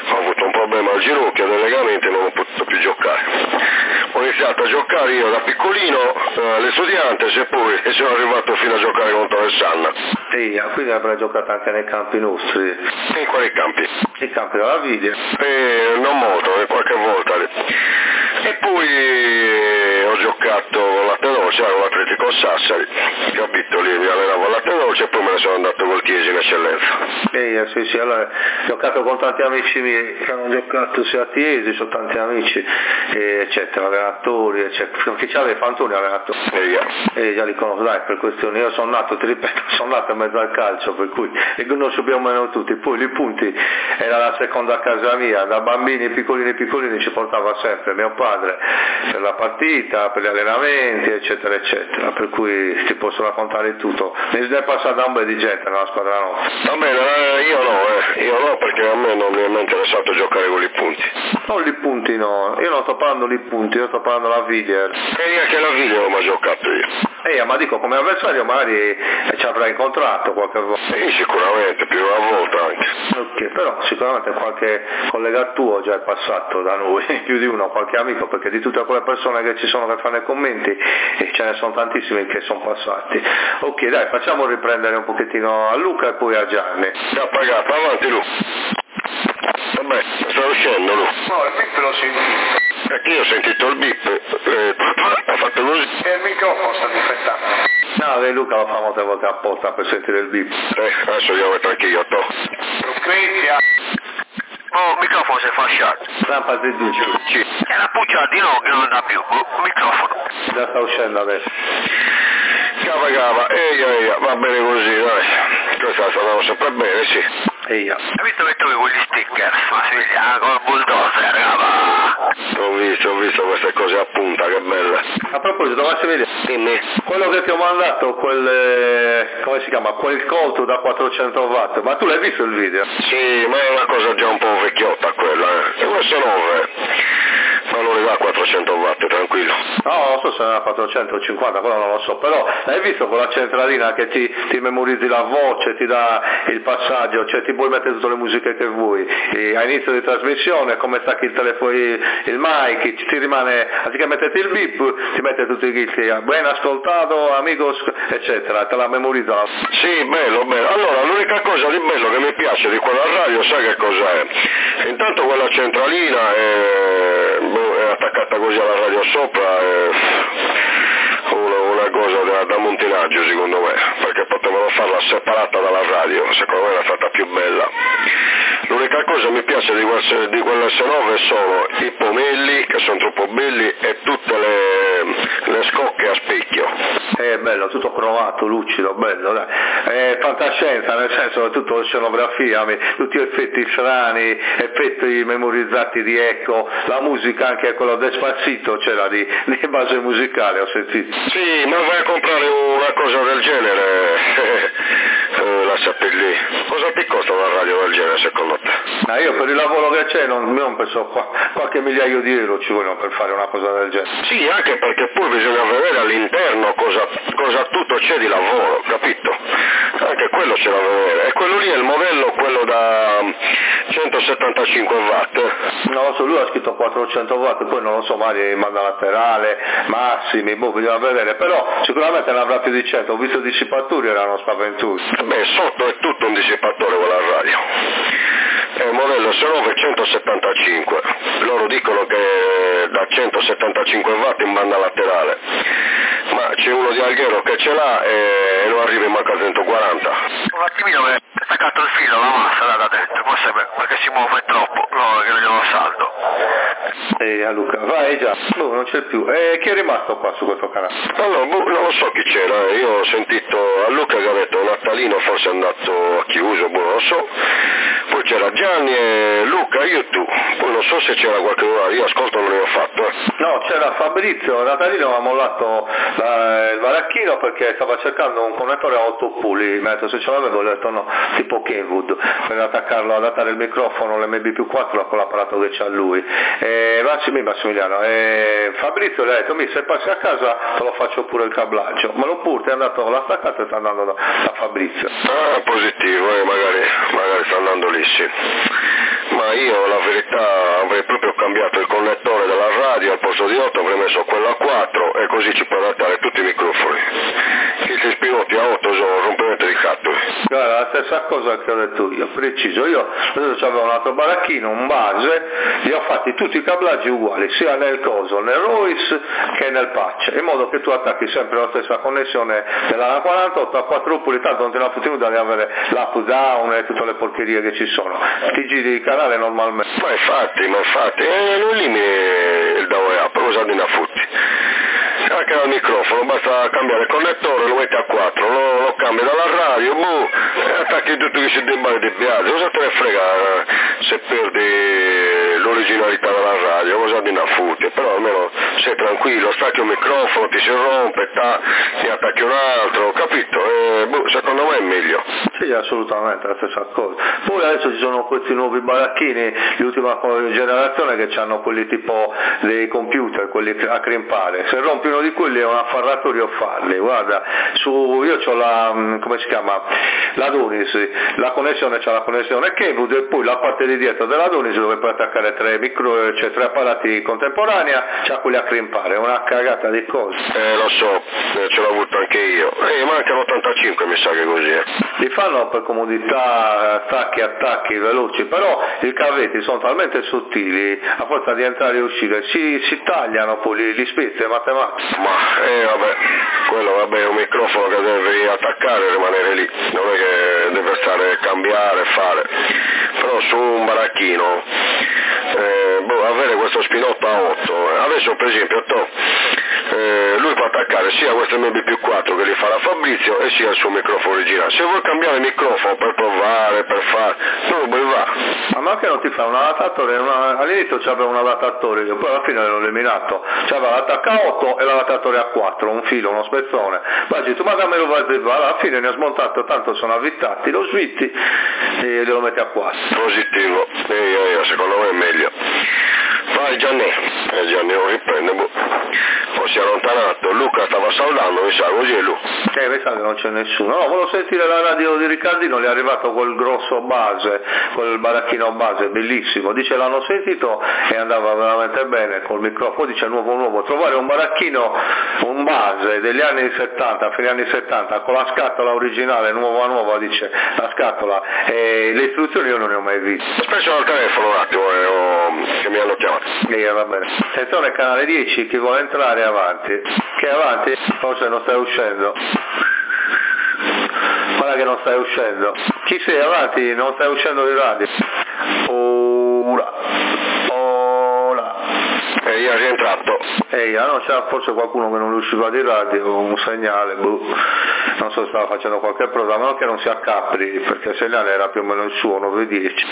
ho avuto un problema al ginocchio, dei legamenti e non ho potuto più giocare. Ho iniziato a giocare io da piccolino alle Studiantes e poi sono arrivato fino a giocare contro il Sanna. Quindi avrai giocato anche nei campi nostri? In quali campi? I campi della Vidia? Non molto, qualche volta lì. E poi ho giocato con la Teroce, con l'Atletico Sassari, capito, lì mi allenavo alla Teroce e poi me ne sono andato col Chiesi in eccellenza. Sì, allora ho giocato con tanti amici miei che hanno giocato sia a Chiesi, sono tanti amici, eccetera, allenatori, eccetera, che c'aveva Fantoni allenatori. Già li conosco, dai, per questioni, io sono nato, ti ripeto, sono nato in mezzo al calcio, per cui li conosco più o meno tutti, poi i punti era la seconda casa mia, da bambini piccolini ci portava sempre mio padre per la partita, per gli allenamenti, eccetera, eccetera, per cui ti posso raccontare tutto. Mi è passata da un bel di gente nella squadra nostra. Va bene, io no, perché a me non mi è mai interessato giocare con i punti. Non li punti no, io non sto parlando di punti, io sto parlando della Vidia. E anche la Vidia non ho mai giocato io. Ma dico, come avversario magari ci avrai incontrato qualche volta. Sicuramente, più una volta anche. Ok, però sicuramente qualche collega tuo già è passato da noi, più di uno, qualche amico, perché di tutte quelle persone che ci sono che fanno i commenti, e ce ne sono tantissimi che sono passati. Ok, dai, facciamo riprendere un pochettino a Luca e poi a Gianni. Già pagato, avanti Lu. Vabbè, sta uscendo Lu. No, il bip lo senti. Perché io ho sentito il bip, ha fatto così. E il microfono sta difettando. No, Luca lo fa molte volte apposta per sentire il bip. Adesso glielo metto anche io, to. Lucrezia. Oh, il microfono si è fasciato. Rampa di duce. Sì. Era pucciato di no che non da più. Microfono. Già sta uscendo adesso. Cava, va bene così, dai. Questa sta andando sempre bene, sì. Hai visto che trovi quegli sticker? Massimiliano col bulldozer, cava. Ho visto queste cose a punta, che belle. A proposito, Massimiliano, dimmi. Quello che ti ho mandato, come si chiama? Quel colto da 400 watt, ma tu l'hai visto il video? Sì, ma è una cosa già un po' vecchiotta quella, E questo 9, ma non le va a 400 watt, tranquillo. No, non so se era 450, quello non lo so, però l'hai visto con la centralina che ti memorizzi la voce, ti dà il passaggio, cioè ti puoi mettere tutte le musiche che vuoi, e a inizio di trasmissione, come stacchi il telefono, il mic, ti rimane, anziché metterti il bip, ti mette tutti i ghizzi, ben ascoltato, amigos, eccetera, te la memorizza. Sì, bello. Allora, l'unica cosa di bello che mi piace di quella radio, sai che cos'è? Intanto quella centralina è attaccata così alla radio sopra, una cosa da montinaggio secondo me, perché potevano farla separata dalla radio, secondo me era stata più bella. L'unica cosa che mi piace di quell'S9 sono i pomelli, che sono troppo belli, e tutte le scocche a specchio. È bello, tutto cromato, lucido, bello, dai. È fantascienza, nel senso che tutto scenografia, tutti effetti strani, effetti memorizzati di eco, la musica anche quello Despacito c'era di base musicale, ho sentito. Sì, ma vai a comprare una cosa del genere, la Seppellì. Cosa ti costa una radio del genere secondo te? Ma io per il lavoro che c'è non penso qualche migliaio di euro ci vogliono per fare una cosa del genere. Sì, anche perché poi bisogna vedere all'interno cosa tutto c'è di lavoro, capito? Anche quello c'è da vedere. E quello lì è il modello, quello da 175 watt. Non lo so, lui ha scritto 400 watt, poi non lo so, magari manda laterale, massimi, bisogna vedere, però sicuramente ne avrà più di 100, ho visto i dissipatori erano spaventosi. Beh, sotto è tutto un dissipatore quella radio. È un modello S9 175, loro dicono che da 175 watt in banda laterale, ma c'è uno di Alghero che ce l'ha e non arriva manca a 140. Un attimino che è staccato il filo, la massa da dentro, forse perché si muove troppo, no, che non glielo saldo. A Luca, vai già, non c'è più. Chi è rimasto qua su questo canale? Allora, non lo so chi c'era, io ho sentito a Luca che ha detto Natalino forse è andato a chiuso, non lo so, poi c'era Gianni e Luca, io e tu, poi non so se c'era qualche ora, io ascolto non ne ho fatto. No, c'era Fabrizio, Natalino ha mollato il baracchino perché stava cercando un connettore a 8 puli, mi ha detto se ce l'avevo, ho detto no, tipo Kenwood, per attaccarlo, adattare il microfono, l'MB+4 con l'apparato che c'ha lui. Massimiliano, Fabrizio le ha detto, se passi a casa te lo faccio pure il cablaggio, ma lo pure è andato, l'ha staccato e sta andando da Fabrizio. Ah, positivo, magari sta andando lì, sì. Ma io la verità avrei proprio cambiato il connettore della radio, al posto di 8 avrei messo quello a 4 e così ci può adattare tutti i microfoni. Che spinotti a 8 sono rompimento di cattoli. Guarda, la stessa cosa che ho detto io, preciso, io adesso avevo un altro baracchino, un base, gli ho fatti tutti i cablaggi uguali, sia nel coso, nel Royce che nel patch, in modo che tu attacchi sempre la stessa connessione della 48 a 4 puli, tanto non ti la futura di avere l'up down e tutte le porcherie che ci sono, ti giri il canale normalmente. Ma infatti, lo elimini il down e up, usando i nafutti. Anche dal microfono, basta cambiare il connettore, lo metti a 4, lo cambi dalla radio, e attacchi tutto che si debba di biase. Cosa te ne frega se perdi l'originalità della radio, cosa di nafutti, però almeno sei tranquillo, stacchi un microfono, ti si rompe, ti attacchi un altro, capito? Secondo me è meglio. Sì, assolutamente, la stessa cosa. Poi adesso ci sono questi nuovi baracchini di ultima generazione che hanno quelli tipo dei computer, quelli a crimpare. Se rompi uno di quelli è un affarratorio farli. Guarda, io ho la, come si chiama? La Dunis, la connessione c'ha la connessione Kenwood e poi la parte di dietro della Dunis dove puoi attaccare tre apparati contemporanea, c'ha quelli a crimpare, è una cagata di cose. Lo so, ce l'ho avuto anche io. Mancano 85 mi sa che così. Li fanno per comodità, attacchi veloci, però i cavetti sono talmente sottili, a forza di entrare e uscire, si tagliano poi li spezzi, matematici. Ma vabbè, quello è un microfono che devi attaccare e rimanere lì, non è che deve stare cambiare, fare. Però su un baracchino, avere questo spinotto a 8, adesso per esempio lui può attaccare sia questo MB+4 che gli fa la Fabrizio e sia il suo microfono originale. Se vuoi cambiare il microfono per provare, per fare, non vuoi va. Ma che non ti fa un adattatore? All'inizio c'aveva un adattatore, poi alla fine l'ho eliminato, c'aveva l'attacco a 8 e l'adattatore a 4, un filo, uno spezzone. Poi ho detto, ma dammelo alla fine ne ho smontato, tanto sono avvittati, lo svitti e lo metti a 4. Positivo, secondo me è meglio. Vai Gianni lo riprende, poi si è allontanato, Luca stava salvando, mi sa, così è lui. Mi sa che non c'è nessuno. No, volevo sentire la radio di Riccardino, gli è arrivato quel grosso base, quel baracchino base, bellissimo, dice l'hanno sentito e andava veramente bene col microfono, dice nuovo, trovare un baracchino, un base degli anni 70, fine anni 70, con la scatola originale, nuova, dice, la scatola, e le istruzioni io non ne ho mai viste. Spesso al telefono un attimo, che mi hanno chiamato. Va bene. Attenzione, canale 10, chi vuole entrare avanti. Che avanti? Forse non stai uscendo. Guarda che non stai uscendo. Chi sei avanti? Non stai uscendo di radio. Ora. Io è rientrato. No, c'era forse qualcuno che non riusciva di radio, un segnale, non so se stava facendo qualche programma, no, che non si accapri, perché il segnale era più o meno il suo, 910.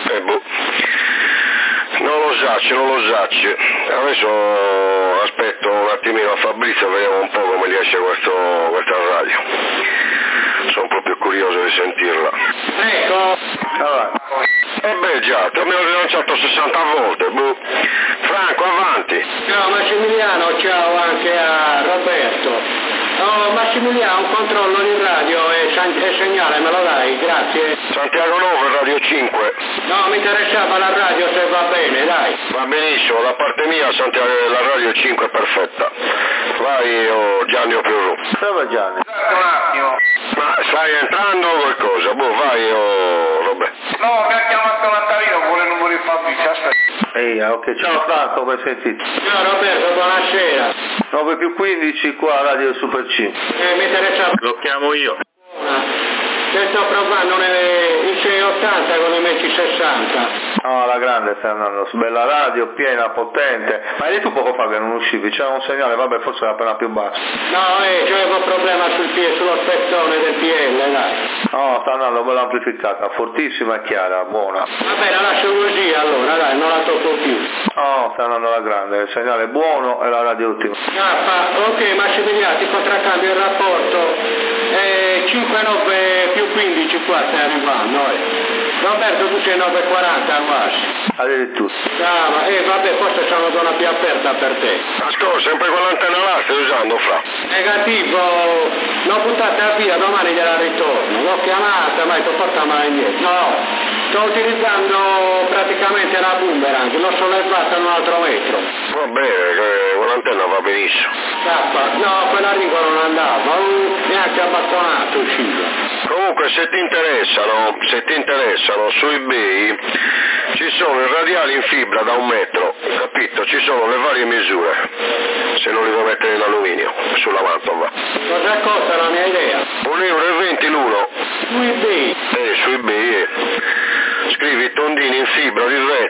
Non lo sacci. Adesso aspetto un attimino a Fabrizio, vediamo un po' come gli esce questa radio. Sono proprio curioso di sentirla. Ecco. Già, ti abbiamo rilanciato 60 volte. Franco, avanti. Ciao Massimiliano, ciao anche a Roberto. Massimiliano, un controllo di radio e segnale, me lo dai, grazie. Santiago 9, Radio 5. No, mi interessava la radio se va bene, dai. Va benissimo, da parte mia Santiago, la Radio 5 è perfetta. Vai Gianni o Più. Dove Gianni? Un attimo. Ma stai entrando o qualcosa? Vai Roberto. No, mi ha chiamato Nattalino, vuole il numero di Fabrizio, aspetta. Ok, ciao Franco, come sentite? Ciao Roberto, buonasera. 9+15 qua Radio Super 5. Mi interessava. Lo chiamo io. Che sto provando in 680 con i metri 60. No, la grande stai andando, bella radio, piena, potente. Ma hai detto poco fa che non uscivi, c'era un segnale, vabbè, forse era appena più basso. No, c'avevo un problema sullo spezzone del PL, dai. No, sta andando bella amplificata, fortissima e chiara, buona. Va bene, la lascio così allora, dai, non la tocco più. No, sta andando alla grande, il segnale è buono e la radio ottima. Ok, Massimiliano, ti contraccambio il rapporto. 5,9+15 qua stai arrivando, Roberto, tu sei 9,40 al massimo. Addirittura. Vabbè, forse c'è una zona più aperta per te. Ascolta, sempre quell'antenna là stai usando, Fra? Negativo, l'ho buttata via, domani gliela ritorno. L'ho chiamata, ma portamela indietro. No, sto utilizzando praticamente una boomerang, non se ne fatta un altro metro. Va bene, quell'antenna va benissimo. No, quella Rico non andava, neanche abbattonato uscito. Comunque se ti interessano su eBay ci sono i radiali in fibra da 1 metro, capito? Ci sono le varie misure, se non li vuoi mettere in alluminio, sulla mantova. Cosa costa la mia idea? 1,20 € l'uno. Su eBay? Su eBay. Scrivi tondini in fibra di